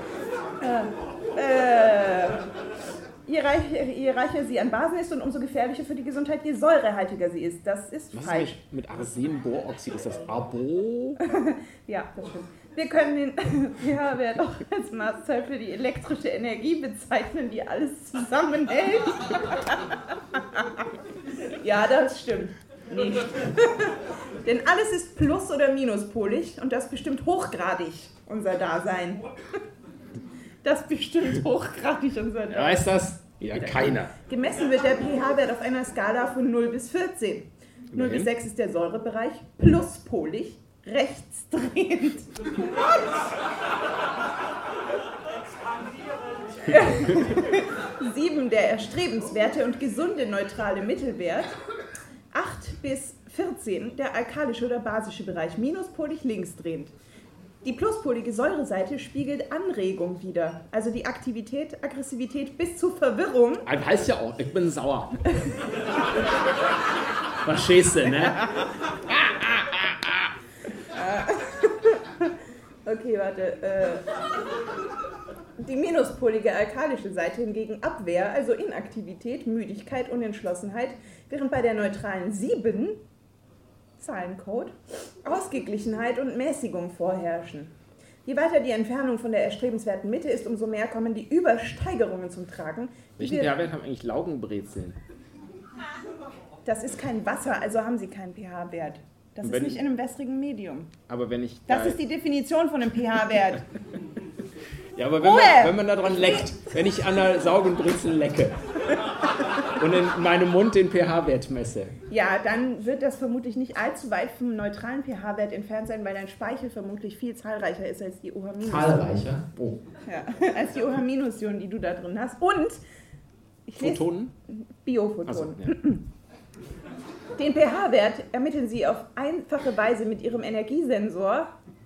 Je reicher sie an Basen ist und umso gefährlicher für die Gesundheit, je säurehaltiger sie ist. Das ist falsch. Mit Arsenboroxid ist das Abo? Ja, das stimmt. Wir können den pH-Wert auch als Maßzahl für die elektrische Energie bezeichnen, die alles zusammenhält. Ja, das stimmt. Nicht. Denn alles ist plus- oder minuspolig und das bestimmt hochgradig unser Dasein. Das bestimmt hochgradig unser Dasein. Weiß das? Ja, keiner. Gemessen wird der pH-Wert auf einer Skala von 0 bis 14. 0 bis 6 ist der Säurebereich, pluspolig, rechtsdrehend. 7 der erstrebenswerte und gesunde neutrale Mittelwert. 8 bis 14 der alkalische oder basische Bereich, minuspolig, linksdrehend. Die pluspolige Säureseite spiegelt Anregung wider. Also die Aktivität, Aggressivität bis zu Verwirrung. Das heißt ja auch, ich bin sauer. Verstehst du, ne? Okay, warte. Die minuspolige alkalische Seite hingegen Abwehr, also Inaktivität, Müdigkeit, Unentschlossenheit, während bei der neutralen 7, Zahlencode, Ausgeglichenheit und Mäßigung vorherrschen. Je weiter die Entfernung von der erstrebenswerten Mitte ist, umso mehr kommen die Übersteigerungen zum Tragen. Welchen pH-Wert haben eigentlich Laugenbrezeln? Das ist kein Wasser, also haben sie keinen pH-Wert. Das ist nicht in einem wässrigen Medium. Aber wenn ich das ist die Definition von einem pH-Wert. Ja, aber wenn man da dran leckt, wenn ich an der Saugenbrezel lecke und in meinem Mund den pH-Wert messe. Ja, dann wird das vermutlich nicht allzu weit vom neutralen pH-Wert entfernt sein, weil dein Speichel vermutlich viel zahlreicher ist als die OH-. Zahlreicher? Oh. Ja, als die OH-Ionen, die du da drin hast. Und Photonen? Biophotonen. Also, ja. Den pH-Wert ermitteln sie auf einfache Weise mit ihrem Energiesensor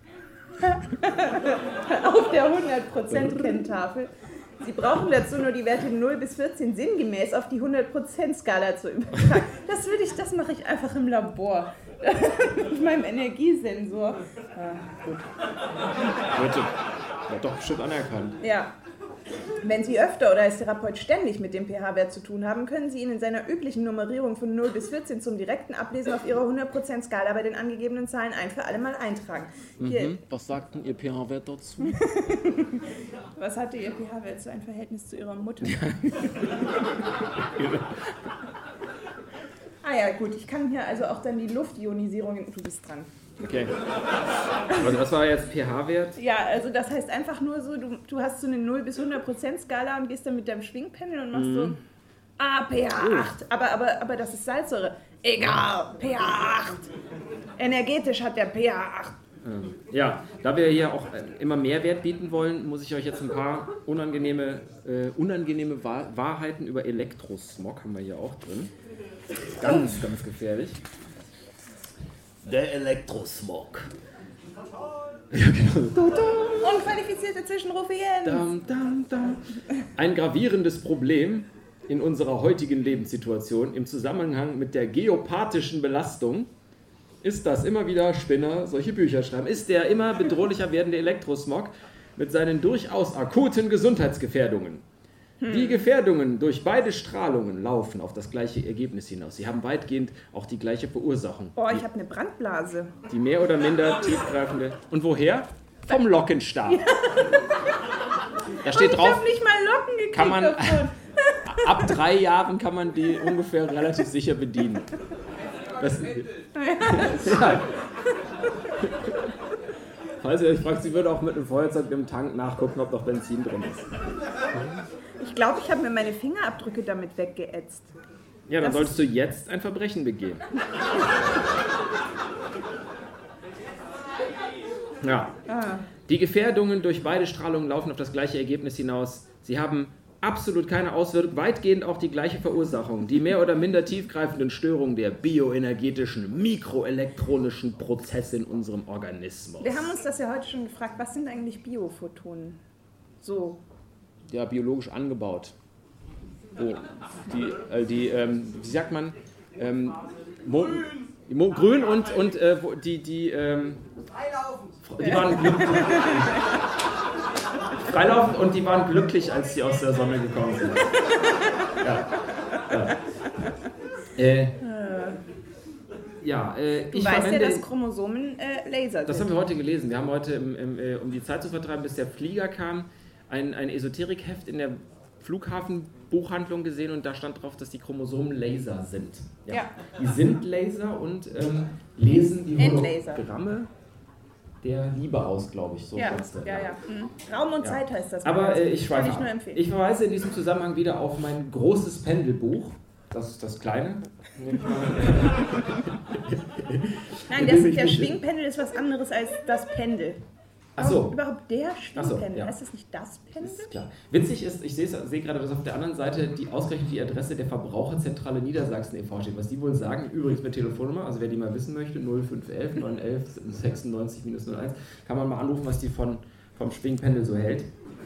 auf der 100% Kenntafel. Sie brauchen dazu nur die Werte 0 bis 14 sinngemäß auf die 100%-Skala zu übertragen. Das mache ich einfach im Labor. Mit meinem Energiesensor. Gut. Wird doch bestimmt anerkannt. Ja. Wenn Sie öfter oder als Therapeut ständig mit dem pH-Wert zu tun haben, können Sie ihn in seiner üblichen Nummerierung von 0 bis 14 zum direkten Ablesen auf Ihrer 100%-Skala bei den angegebenen Zahlen ein für alle Mal eintragen. Hier, was sagt denn Ihr pH-Wert dazu? Was hatte Ihr pH-Wert zu einem Verhältnis zu Ihrer Mutter? Ah ja, gut, ich kann hier also auch dann die Luftionisierung... Du bist dran. Okay. Also was war jetzt pH-Wert? Ja, also das heißt einfach nur so, du hast so eine 0 bis 100% Skala und gehst dann mit deinem Schwingpendel und machst so, pH 8, aber das ist Salzsäure. Egal, pH 8. Energetisch hat der pH 8. Ja, da wir hier auch immer Mehrwert bieten wollen, muss ich euch jetzt ein paar unangenehme Wahrheiten über Elektrosmog, haben wir hier auch drin. Ganz, ganz gefährlich. Der Elektrosmog. Ja, genau. Unqualifizierte Zwischenrufe Jens. Ein gravierendes Problem in unserer heutigen Lebenssituation im Zusammenhang mit der geopathischen Belastung ist, dass immer wieder Spinner solche Bücher schreiben. Ist der immer bedrohlicher werdende Elektrosmog mit seinen durchaus akuten Gesundheitsgefährdungen. Die Gefährdungen durch beide Strahlungen laufen auf das gleiche Ergebnis hinaus. Sie haben weitgehend auch die gleiche Verursachung. Oh, ich habe eine Brandblase. Die mehr oder minder tiefgreifende. Und woher? Vom Lockenstab. Da steht drauf. Ich habe nicht mal Locken gekriegt kann man, davon. Ab 3 Jahren kann man die ungefähr relativ sicher bedienen. Das, ja. Falls ihr euch fragt, sie würde auch mit einem Feuerzeug im Tank nachgucken, ob noch Benzin drin ist. Ich glaube, ich habe mir meine Fingerabdrücke damit weggeätzt. Ja, dann solltest du jetzt ein Verbrechen begehen. Ja. Die Gefährdungen durch beide Strahlungen laufen auf das gleiche Ergebnis hinaus. Sie haben absolut keine Auswirkung, weitgehend auch die gleiche Verursachung. Die mehr oder minder tiefgreifenden Störungen der bioenergetischen, mikroelektronischen Prozesse in unserem Organismus. Wir haben uns das ja heute schon gefragt, was sind eigentlich Biophotonen? So. Ja, biologisch angebaut. Wie sagt man? Grün und die waren freilaufend und die waren glücklich, als sie aus der Sonne gekommen sind. Du weißt ja, dass Chromosomen Laser sind. Das haben wir heute gelesen. Wir haben heute, um die Zeit zu vertreiben, bis der Flieger kam, ein Esoterikheft in der Flughafenbuchhandlung gesehen und da stand drauf, dass die Chromosomen Laser sind. Ja. Die sind Laser und lesen die Hologramme der Liebe aus, glaube ich. So ja. Raum und Zeit heißt das. Aber ich schweife ab. Nur empfehlen. Ich verweise in diesem Zusammenhang wieder auf mein großes Pendelbuch. Das ist das kleine. Nein, der Schwingpendel ist was anderes als das Pendel. Achso. Überhaupt der Schwingpendel, ja. heißt das nicht das Pendel? Ist klar. Witzig ist, ich sehe gerade, dass auf der anderen Seite ausgerechnet die Adresse der Verbraucherzentrale Niedersachsen e.V. steht. Was die wohl sagen, übrigens mit Telefonnummer, also wer die mal wissen möchte, 0511 911 96-01, kann man mal anrufen, was die vom Schwingpendel so hält.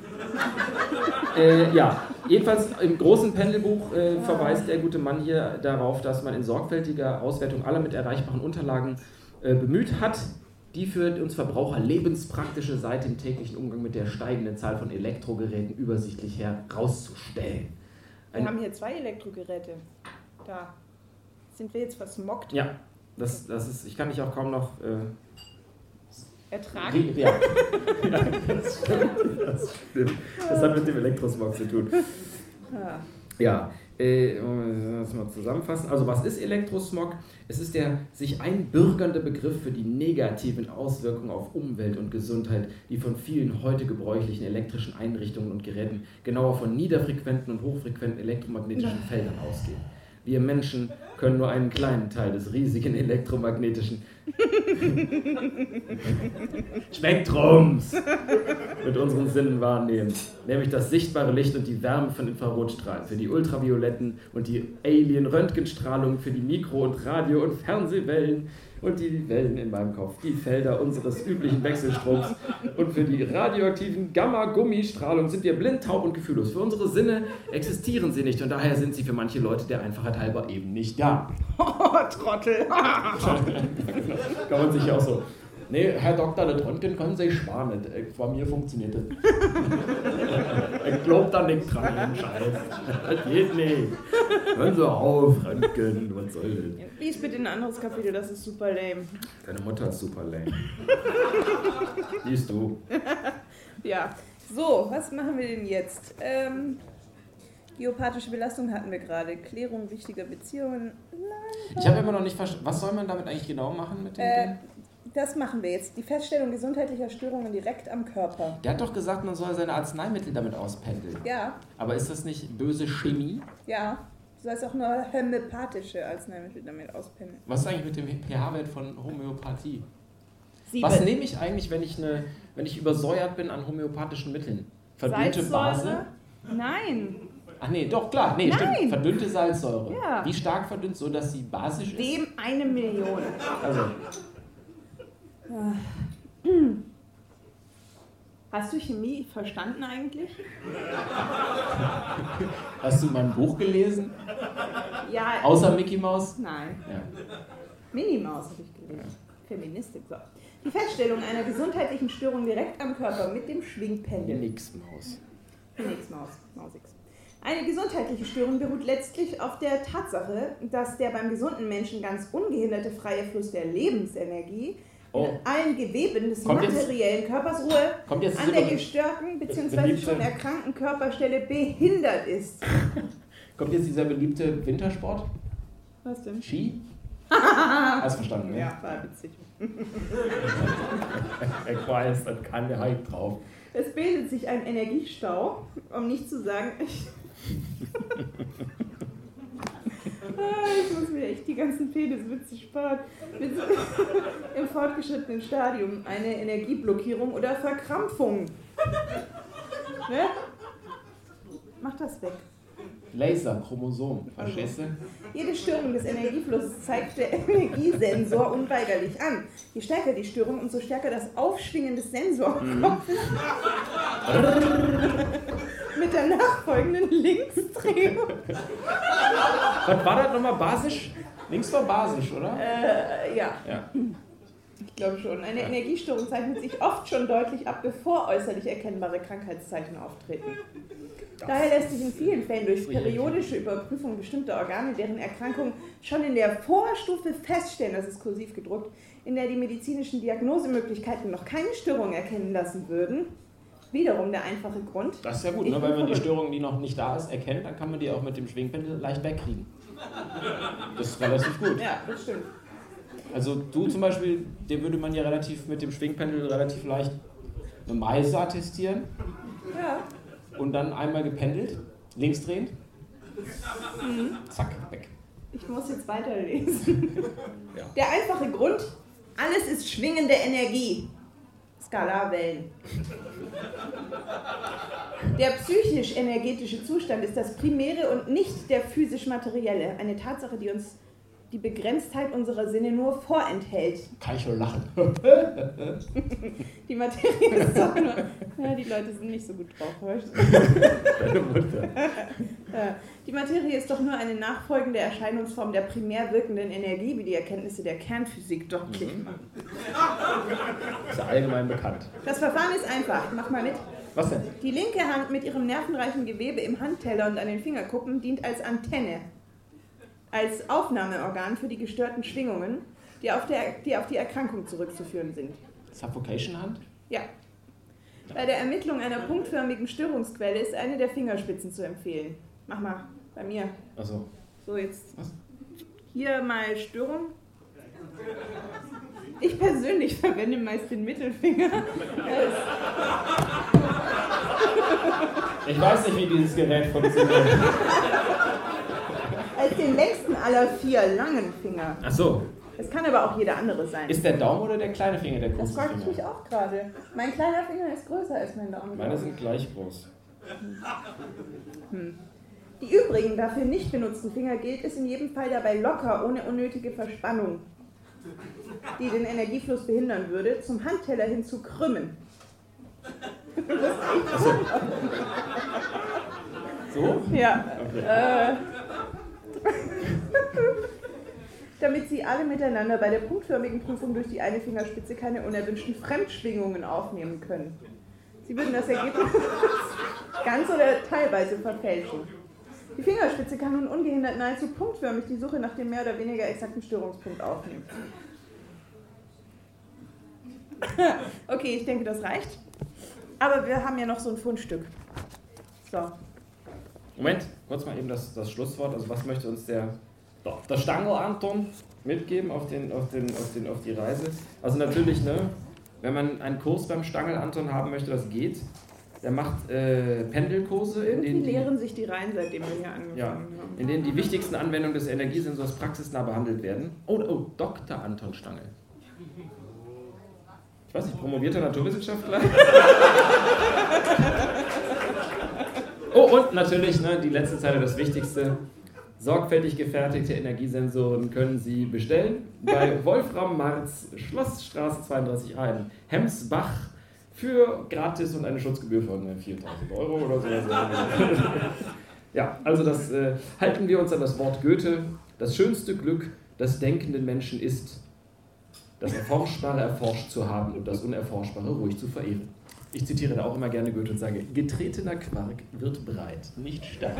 Ja, jedenfalls im großen Pendelbuch verweist der gute Mann hier darauf, dass man in sorgfältiger Auswertung aller mit erreichbaren Unterlagen bemüht hat, die für uns Verbraucher lebenspraktische Seite im täglichen Umgang mit der steigenden Zahl von Elektrogeräten übersichtlich herauszustellen. Wir haben hier 2 Elektrogeräte. Da sind wir jetzt versmockt. Ja, das ist, ich kann dich auch kaum noch ertragen. Ja, das stimmt. Das hat mit dem Elektrosmog zu tun. Ja, das mal zusammenfassen. Also was ist Elektrosmog? Es ist der sich einbürgernde Begriff für die negativen Auswirkungen auf Umwelt und Gesundheit, die von vielen heute gebräuchlichen elektrischen Einrichtungen und Geräten, genauer von niederfrequenten und hochfrequenten elektromagnetischen Feldern ausgehen. Wir Menschen können nur einen kleinen Teil des riesigen elektromagnetischen Spektrums mit unseren Sinnen wahrnehmen, nämlich das sichtbare Licht und die Wärme von Infrarotstrahlen für die ultravioletten und die Alien-Röntgenstrahlung für die Mikro- und Radio- und Fernsehwellen und die Wellen in meinem Kopf, die Felder unseres üblichen Wechselstroms und für die radioaktiven Gamma-Gummistrahlung sind wir blind, taub und gefühllos. Für unsere Sinne existieren sie nicht und daher sind sie für manche Leute der Einfachheit halber eben nicht da. Trottel! Kann man sich ja auch so... Nee, Herr Dr. das Röntgen können Sie sparen. Bei mir funktioniert das. Ich glaub da nicht dran, den Scheiß. Das geht nicht. Hören Sie auf, Röntgen, was soll das? Lies bitte ein anderes Kapitel, das ist super lame. Deine Mutter ist super lame. Liest du. Ja, so, was machen wir denn jetzt? Geopathische Belastung hatten wir gerade, Klärung wichtiger Beziehungen. Ich habe immer noch nicht verstanden, was soll man damit eigentlich genau machen mit dem Ding? Das machen wir jetzt. Die Feststellung gesundheitlicher Störungen direkt am Körper. Der hat doch gesagt, man soll seine Arzneimittel damit auspendeln. Ja. Aber ist das nicht böse Chemie? Ja. Du sollst auch nur homöopathische Arzneimittel damit auspendeln. Was ist eigentlich mit dem pH-Wert von Homöopathie? 7. Was nehme ich eigentlich, wenn ich übersäuert bin an homöopathischen Mitteln? Verdünnte Base? Salzsäure? Nein. Ach nee, doch klar. Nee, Nein. Stimmt. Verdünnte Salzsäure. Ja. Wie stark verdünnt, so dass sie basisch ist? Dem 1 Million. Also. Hast du Chemie verstanden eigentlich? Hast du mein Buch gelesen? Ja. Außer Mickey Mouse? Nein. Ja. Minnie Maus habe ich gelesen. Ja. Feministik. So. Die Feststellung einer gesundheitlichen Störung direkt am Körper mit dem Schwingpendel. Nix Maus. Nix Maus. Mausix. Eine gesundheitliche Störung beruht letztlich auf der Tatsache, dass der beim gesunden Menschen ganz ungehinderte freie Fluss der Lebensenergie in allen Geweben des materiellen Körpers an der gestörten bzw. schon erkrankten Körperstelle behindert ist. Kommt jetzt dieser beliebte Wintersport? Was denn? Ski? Hast verstanden, ne? Ja, war witzig. Ich weiß, das kann der Hype drauf. Es bildet sich ein Energiestau, um nicht zu sagen... Ich muss mir echt die ganzen Peniswitze sparen. Im fortgeschrittenen Stadium eine Energieblockierung oder Verkrampfung. Ne? Mach das weg. Laser, Chromosom, verstehst du? Jede Störung des Energieflusses zeigt der Energiesensor unweigerlich an. Je stärker die Störung, umso stärker das Aufschwingen des Sensorkopfes mit der nachfolgenden Linksdrehung. Was war das nochmal? Basisch? Links war basisch, oder? Ja. Ja. Ich glaube schon. Eine Energiestörung zeichnet sich oft schon deutlich ab, bevor äußerlich erkennbare Krankheitszeichen auftreten. Daher lässt sich in vielen Fällen durch periodische Überprüfung bestimmter Organe, deren Erkrankung schon in der Vorstufe feststellen, das ist kursiv gedruckt, in der die medizinischen Diagnosemöglichkeiten noch keine Störung erkennen lassen würden. Wiederum der einfache Grund. Das ist ja gut, ne? Weil man die Störung, die noch nicht da ist, erkennt, dann kann man die auch mit dem Schwingpendel leicht wegkriegen. Das ist relativ gut. Ja, das stimmt. Also du zum Beispiel, dir würde man ja mit dem Schwingpendel relativ leicht eine Meise attestieren. Ja. Und dann einmal gependelt, linksdrehend. Zack, weg. Ich muss jetzt weiterlesen. Ja. Der einfache Grund, alles ist schwingende Energie. Skalarwellen. Der psychisch-energetische Zustand ist das Primäre und nicht der physisch-materielle. Eine Tatsache, die uns die Begrenztheit unserer Sinne nur vorenthält. Kann ich schon lachen. Die Materie ist doch nur... Ja, die Leute sind nicht so gut drauf heute. Deine Mutter. Die Materie ist doch nur eine nachfolgende Erscheinungsform der primär wirkenden Energie, wie die Erkenntnisse der Kernphysik deutlich machen. Ist ja allgemein bekannt. Das Verfahren ist einfach. Mach mal mit. Was denn? Die linke Hand mit ihrem nervenreichen Gewebe im Handteller und an den Fingerkuppen dient als Antenne, als Aufnahmeorgan für die gestörten Schwingungen, die auf die Erkrankung zurückzuführen sind. Suffocation-Hand? Ja. Bei der Ermittlung einer punktförmigen Störungsquelle ist eine der Fingerspitzen zu empfehlen. Mach mal, bei mir. Achso. So, jetzt. Was? Hier mal Störung. Ich persönlich verwende meist den Mittelfinger. Ich weiß nicht, wie dieses Gerät funktioniert. Als den längsten aller 4 langen Finger. Ach so. Es kann aber auch jeder andere sein. Ist der Daumen oder der kleine Finger der große Das frage ich Finger? mich auch gerade. Mein kleiner Finger ist größer als mein Daumen. Meine sind gleich groß. Die übrigen dafür nicht benutzten Finger gilt es in jedem Fall dabei locker, ohne unnötige Verspannung, die den Energiefluss behindern würde, zum Handteller hin zu krümmen. So? Ja. Okay. Damit Sie alle miteinander bei der punktförmigen Prüfung durch die eine Fingerspitze keine unerwünschten Fremdschwingungen aufnehmen können. Sie würden das Ergebnis ganz oder teilweise verfälschen. Die Fingerspitze kann nun ungehindert nahezu punktförmig die Suche nach dem mehr oder weniger exakten Störungspunkt aufnehmen. Okay, ich denke, das reicht. Aber wir haben ja noch so ein Fundstück. So. Moment, kurz mal eben das Schlusswort. Also was möchte uns der Stangl Anton mitgeben auf die Reise? Also natürlich, ne, wenn man einen Kurs beim Stangl Anton haben möchte, das geht. Der macht Pendelkurse, Irgendwie lehren sich die Reihen, seitdem wir hier angefangen haben. In denen die wichtigsten Anwendungen des Energiesensors praxisnah behandelt werden. Oh, Dr. Anton Stangl. Ich weiß nicht, promovierter Naturwissenschaftler. Oh, und natürlich, ne, die letzte Zeile, das Wichtigste. Sorgfältig gefertigte Energiesensoren können Sie bestellen bei Wolfram Marz, Schlossstraße 32a in Hemsbach für gratis und eine Schutzgebühr von 4.000 € oder so. Ja, also das halten wir uns an das Wort Goethe. Das schönste Glück des denkenden Menschen ist, das Erforschbare erforscht zu haben und das Unerforschbare ruhig zu verehren. Ich zitiere da auch immer gerne Goethe und sage, getretener Quark wird breit, nicht stark.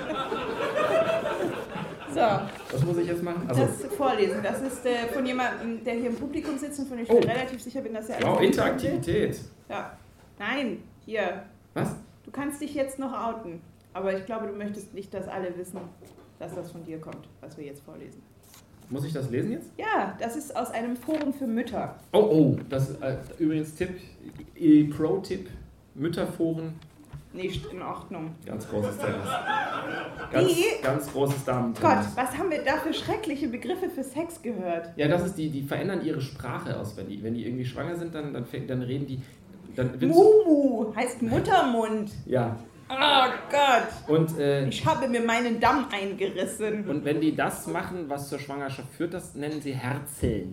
So. Was muss ich jetzt machen? Also, das vorlesen. Das ist von jemandem, der hier im Publikum sitzt und von dem ich relativ sicher bin, dass er... Wow, Interaktivität. Ja. Nein, hier. Was? Du kannst dich jetzt noch outen. Aber ich glaube, du möchtest nicht, dass alle wissen, dass das von dir kommt, was wir jetzt vorlesen. Muss ich das lesen jetzt? Ja, das ist aus einem Forum für Mütter. Oh, das ist übrigens Tipp, Pro-Tipp, Mütterforen. Nicht in Ordnung. Ganz großes Tennis. Ganz großes Damen. Gott, was haben wir da für schreckliche Begriffe für Sex gehört? Ja, das ist die verändern ihre Sprache aus. Wenn die irgendwie schwanger sind, dann reden die... Mumu heißt Muttermund. Ja. Oh Gott. Und, ich habe mir meinen Damm eingerissen. Und wenn die das machen, was zur Schwangerschaft führt, das nennen sie Herzeln.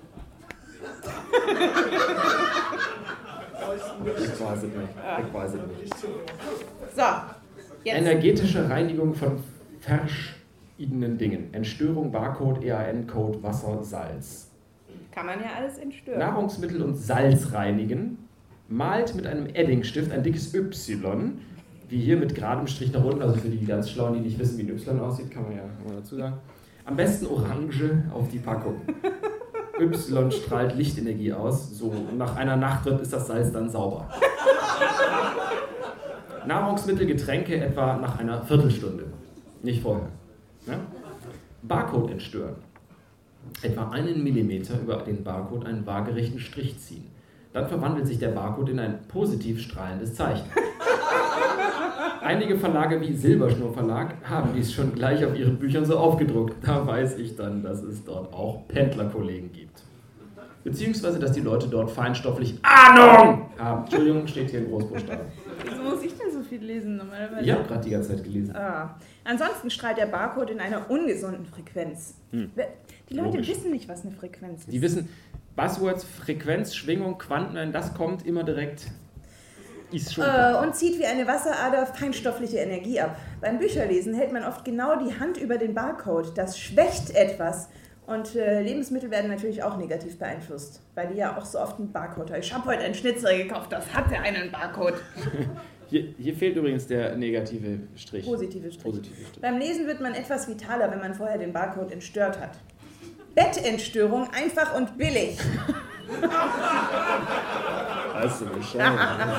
Ich weiß es nicht. So, jetzt. Energetische Reinigung von verschiedenen Dingen. Entstörung, Barcode, EAN-Code, Wasser, Salz. Kann man ja alles entstören. Nahrungsmittel und Salz reinigen. Malt mit einem Eddingstift ein dickes Y, wie hier mit geradem Strich nach unten, also für die ganz Schlauen, die nicht wissen, wie ein Y aussieht, kann man dazu sagen. Am besten Orange auf die Packung. Y strahlt Lichtenergie aus, so nach einer Nacht ist das Salz dann sauber. Nahrungsmittel, Getränke etwa nach einer Viertelstunde, nicht vorher. Ja? Barcode entstören. Etwa 1 Millimeter über den Barcode einen waagerechten Strich ziehen. Dann verwandelt sich der Barcode in ein positiv strahlendes Zeichen. Einige Verlage wie Silberschnur Verlag haben dies schon gleich auf ihren Büchern so aufgedruckt. Da weiß ich dann, dass es dort auch Pendlerkollegen gibt. beziehungsweise dass die Leute dort feinstofflich Ahnung haben. Entschuldigung, steht hier in Großbuchstaben. Wieso muss ich denn so viel lesen normalerweise? Ich habe gerade die ganze Zeit gelesen. Ansonsten strahlt der Barcode in einer ungesunden Frequenz. Die Leute Logisch. wissen nicht, was eine Frequenz ist. Die wissen, Buzzwords, Frequenz, Schwingung, Quanten, wenn das kommt, immer direkt ist schon klar. Und zieht wie eine Wasserader feinstoffliche Energie ab. Beim Bücherlesen hält man oft genau die Hand über den Barcode. Das schwächt etwas. Und Lebensmittel werden natürlich auch negativ beeinflusst, weil die ja auch so oft einen Barcode haben. Ich habe heute einen Schnitzel gekauft, das hatte einen Barcode. Hier fehlt übrigens der negative Strich. Positive Strich. Beim Lesen wird man etwas vitaler, wenn man vorher den Barcode entstört hat. Bettentstörung einfach und billig. Hast du Bescheid.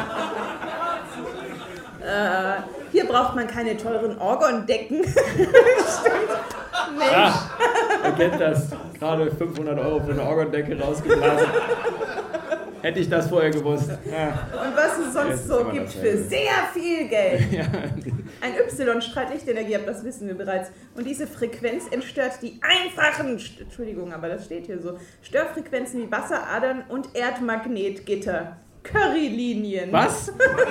Hier braucht man keine teuren Orgondecken. Stimmt. Mensch. Ja, er kennt das. Gerade 500 € für eine Orgondecke rausgeblasen. Hätte ich das vorher gewusst. Ja. Und was es sonst so gibt für sehr viel Geld. Ja. Ein Y strahlt Lichtenergie ab, das wissen wir bereits. Und diese Frequenz entstört die einfachen, Entschuldigung, aber das steht hier so, Störfrequenzen wie Wasseradern und Erdmagnetgitter. Currylinien. Was?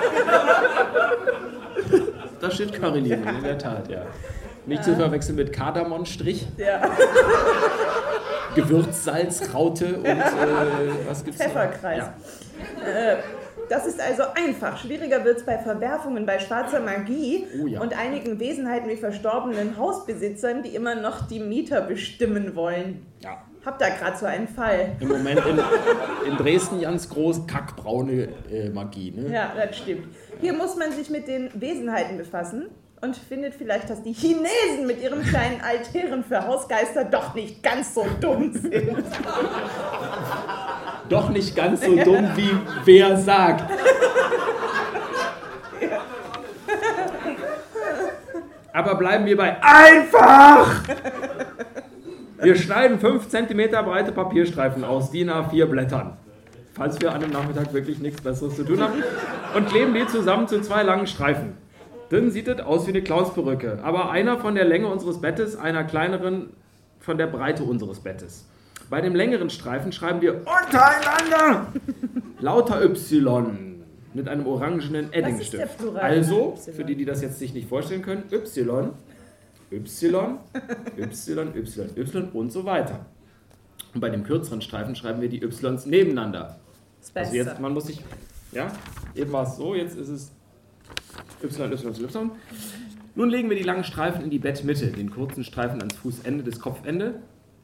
Da steht Currylinien, in der Tat, ja. Nicht zu verwechseln mit Kardamonstrich. Ja. Gewürzsalz, Raute und was gibt's Pfefferkreis. Ja. Das ist also einfach. Schwieriger wird es bei Verwerfungen, bei schwarzer Magie und einigen Wesenheiten wie verstorbenen Hausbesitzern, die immer noch die Mieter bestimmen wollen. Ja. Hab da gerade so einen Fall. Im Moment in Dresden ganz groß kackbraune Magie. Ne? Ja, das stimmt. Hier muss man sich mit den Wesenheiten befassen und findet vielleicht, dass die Chinesen mit ihren kleinen Altären für Hausgeister doch nicht ganz so dumm sind. Doch nicht ganz so dumm, wie wer sagt. Aber bleiben wir bei einfach! Wir schneiden 5 cm breite Papierstreifen aus DIN A4 Blättern, falls wir an einem Nachmittag wirklich nichts Besseres zu tun haben, und kleben die zusammen zu 2 langen Streifen. Dann sieht es aus wie eine Klausperücke, aber einer von der Länge unseres Bettes, einer kleineren von der Breite unseres Bettes. Bei dem längeren Streifen schreiben wir untereinander lauter Y mit einem orangenen Eddingstift. Das ist der Plural. Also, für die, die das jetzt sich nicht vorstellen können, Y, Y, Y, Y, Y und so weiter. Und bei dem kürzeren Streifen schreiben wir die Ys nebeneinander. Also jetzt, man muss sich, ja, eben war es so, jetzt ist es Y, Y, Y. Nun legen wir die langen Streifen in die Bettmitte, den kurzen Streifen ans Fußende des Kopfende.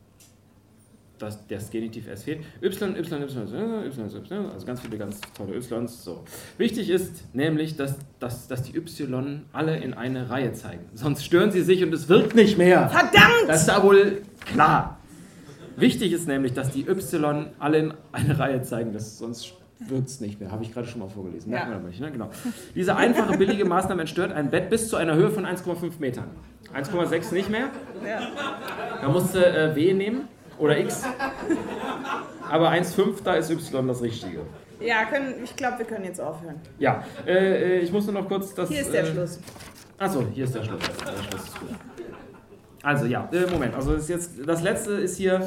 Das Genitiv S fehlt. Y, Y, Y, Y, also ganz viele ganz tolle Ys. So. Wichtig ist nämlich, dass die Y alle in eine Reihe zeigen. Sonst stören sie sich und es wirkt nicht mehr. Verdammt! Das ist ja wohl klar. Wichtig ist nämlich, dass die Y alle in eine Reihe zeigen. Sonst wird es nicht mehr. Habe ich gerade schon mal vorgelesen. Merkt man aber nicht, ne? Genau. Diese einfache, billige Maßnahme entstört ein Bett bis zu einer Höhe von 1,5 Metern. 1,6 nicht mehr. Ja. Da musst du W nehmen. Oder X. Aber 1,5, da ist Y das Richtige. Ja, ich glaube, wir können jetzt aufhören. Ja, ich muss nur noch kurz das... Hier ist der Schluss. Achso, hier ist der Schluss. Der Schluss ist gut. Also ja, Moment. Also das letzte ist hier,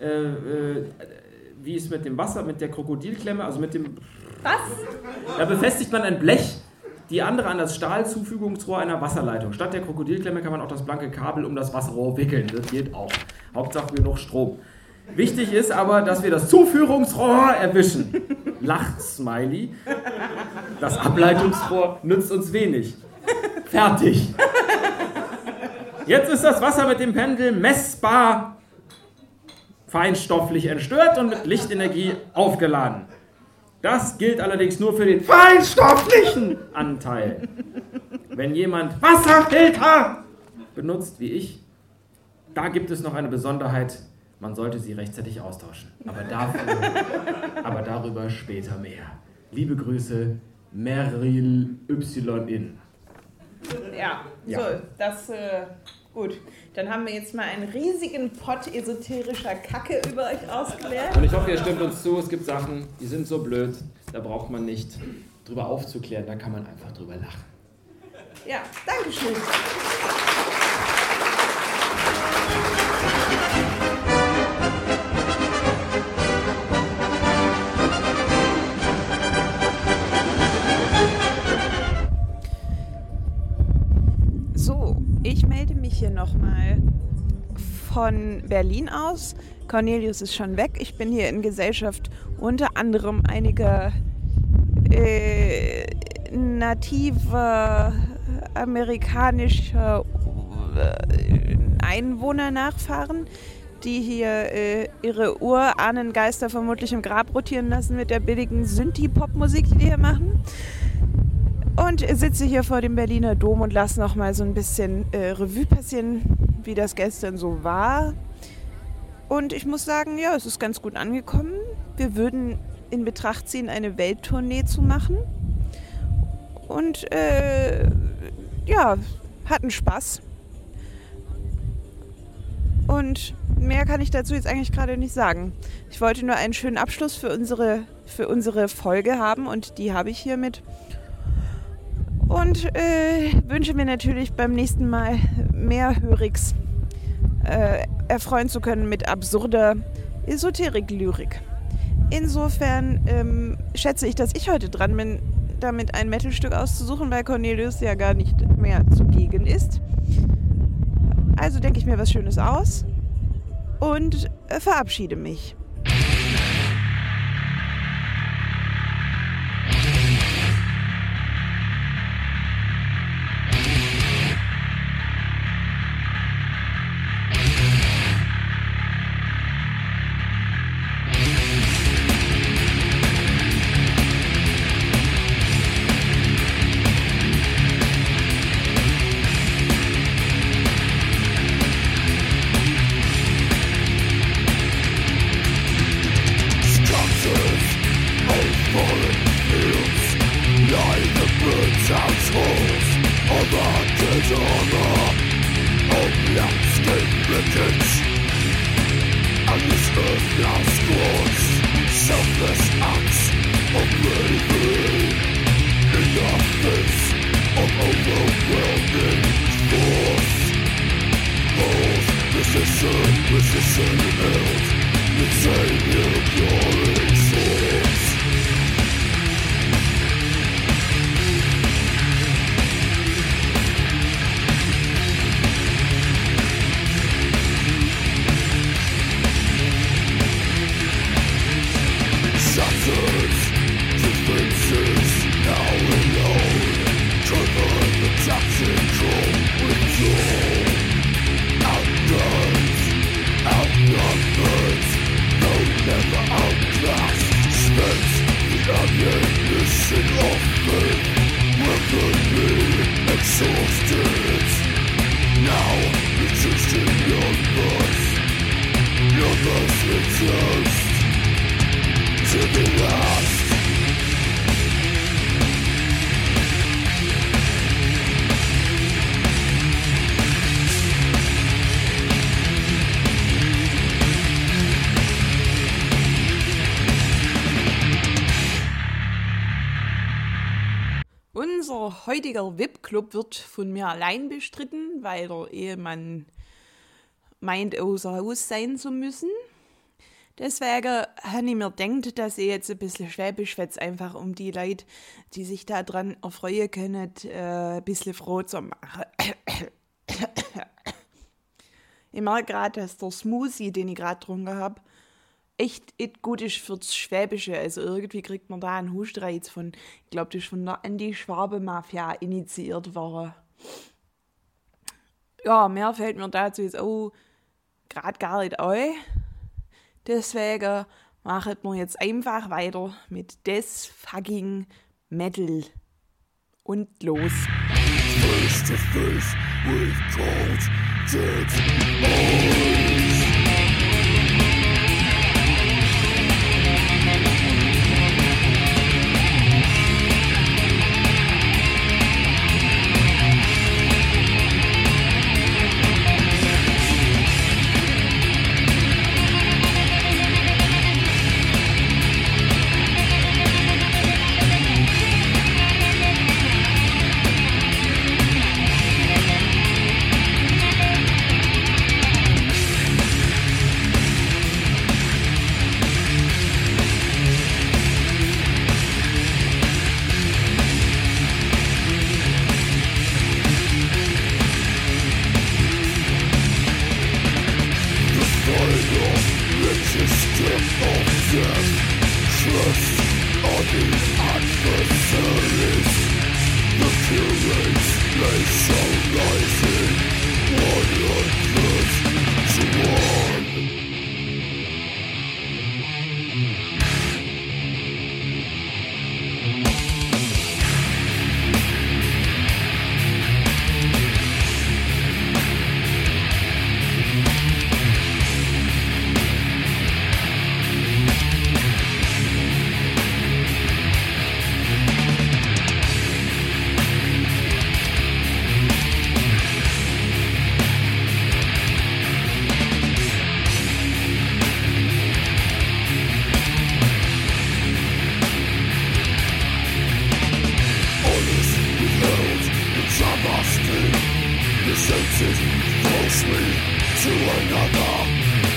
wie es mit dem Wasser, mit der Krokodilklemme, also mit dem... Was? Da befestigt man ein Blech, die andere an das Stahlzufügungsrohr einer Wasserleitung. Statt der Krokodilklemme kann man auch das blanke Kabel um das Wasserrohr wickeln. Das geht auch. Hauptsache genug Strom. Wichtig ist aber, dass wir das Zuführungsrohr erwischen. Lacht Smiley. Das Ableitungsrohr nützt uns wenig. Fertig. Jetzt ist das Wasser mit dem Pendel messbar feinstofflich entstört und mit Lichtenergie aufgeladen. Das gilt allerdings nur für den feinstofflichen Anteil. Wenn jemand Wasserfilter benutzt, wie ich, da gibt es noch eine Besonderheit. Man sollte sie rechtzeitig austauschen. Aber darüber später mehr. Liebe Grüße, Meryl Y. Ja, Ja. so, das, gut. Dann haben wir jetzt mal einen riesigen Pott esoterischer Kacke über euch ausgeleert. Und ich hoffe, ihr stimmt uns zu. Es gibt Sachen, die sind so blöd, da braucht man nicht drüber aufzuklären, da kann man einfach drüber lachen. Ja, Dankeschön. So, ich melde mich hier nochmal von Berlin aus. Cornelius ist schon weg. Ich bin hier in Gesellschaft unter anderem einiger nativer amerikanischer Einwohner-Nachfahren, die hier ihre Urahnengeister vermutlich im Grab rotieren lassen mit der billigen Synthie-Pop-Musik, die hier machen. Und sitze hier vor dem Berliner Dom und lasse noch mal so ein bisschen Revue passieren, wie das gestern so war. Und ich muss sagen, ja, es ist ganz gut angekommen. Wir würden in Betracht ziehen, eine Welttournee zu machen. Und ja, hatten Spaß. Und mehr kann ich dazu jetzt eigentlich gerade nicht sagen. Ich wollte nur einen schönen Abschluss für unsere Folge haben und die habe ich hiermit. Und wünsche mir natürlich beim nächsten Mal mehr Hörigs erfreuen zu können mit absurder Esoterik-Lyrik. Insofern schätze ich, dass ich heute dran bin, damit ein Metalstück auszusuchen, weil Cornelius ja gar nicht mehr zugegen ist. Also denke ich mir was Schönes aus und verabschiede mich. Unser heutiger VIP-Club wird von mir allein bestritten, weil der Ehemann meint, außer Haus sein zu müssen. Deswegen habe ich mir gedacht, dass ich jetzt ein bisschen Schwäbisch schwätze, einfach um die Leute, die sich daran erfreuen können, ein bisschen froh zu machen. Ich merke gerade, dass der Smoothie, den ich gerade getrunken habe, echt gut ist fürs Schwäbische. Also irgendwie kriegt man da einen Hustreiz von, ich glaube, das ist von der Anti-Schwabe-Mafia initiiert worden. Ja, mehr fällt mir dazu jetzt auch gerade gar nicht ein. Deswegen machen wir jetzt einfach weiter mit des fucking Metal. Und los. Face to face with cold dead eyes. senses falsely to another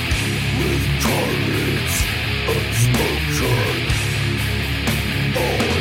with courage unspoken.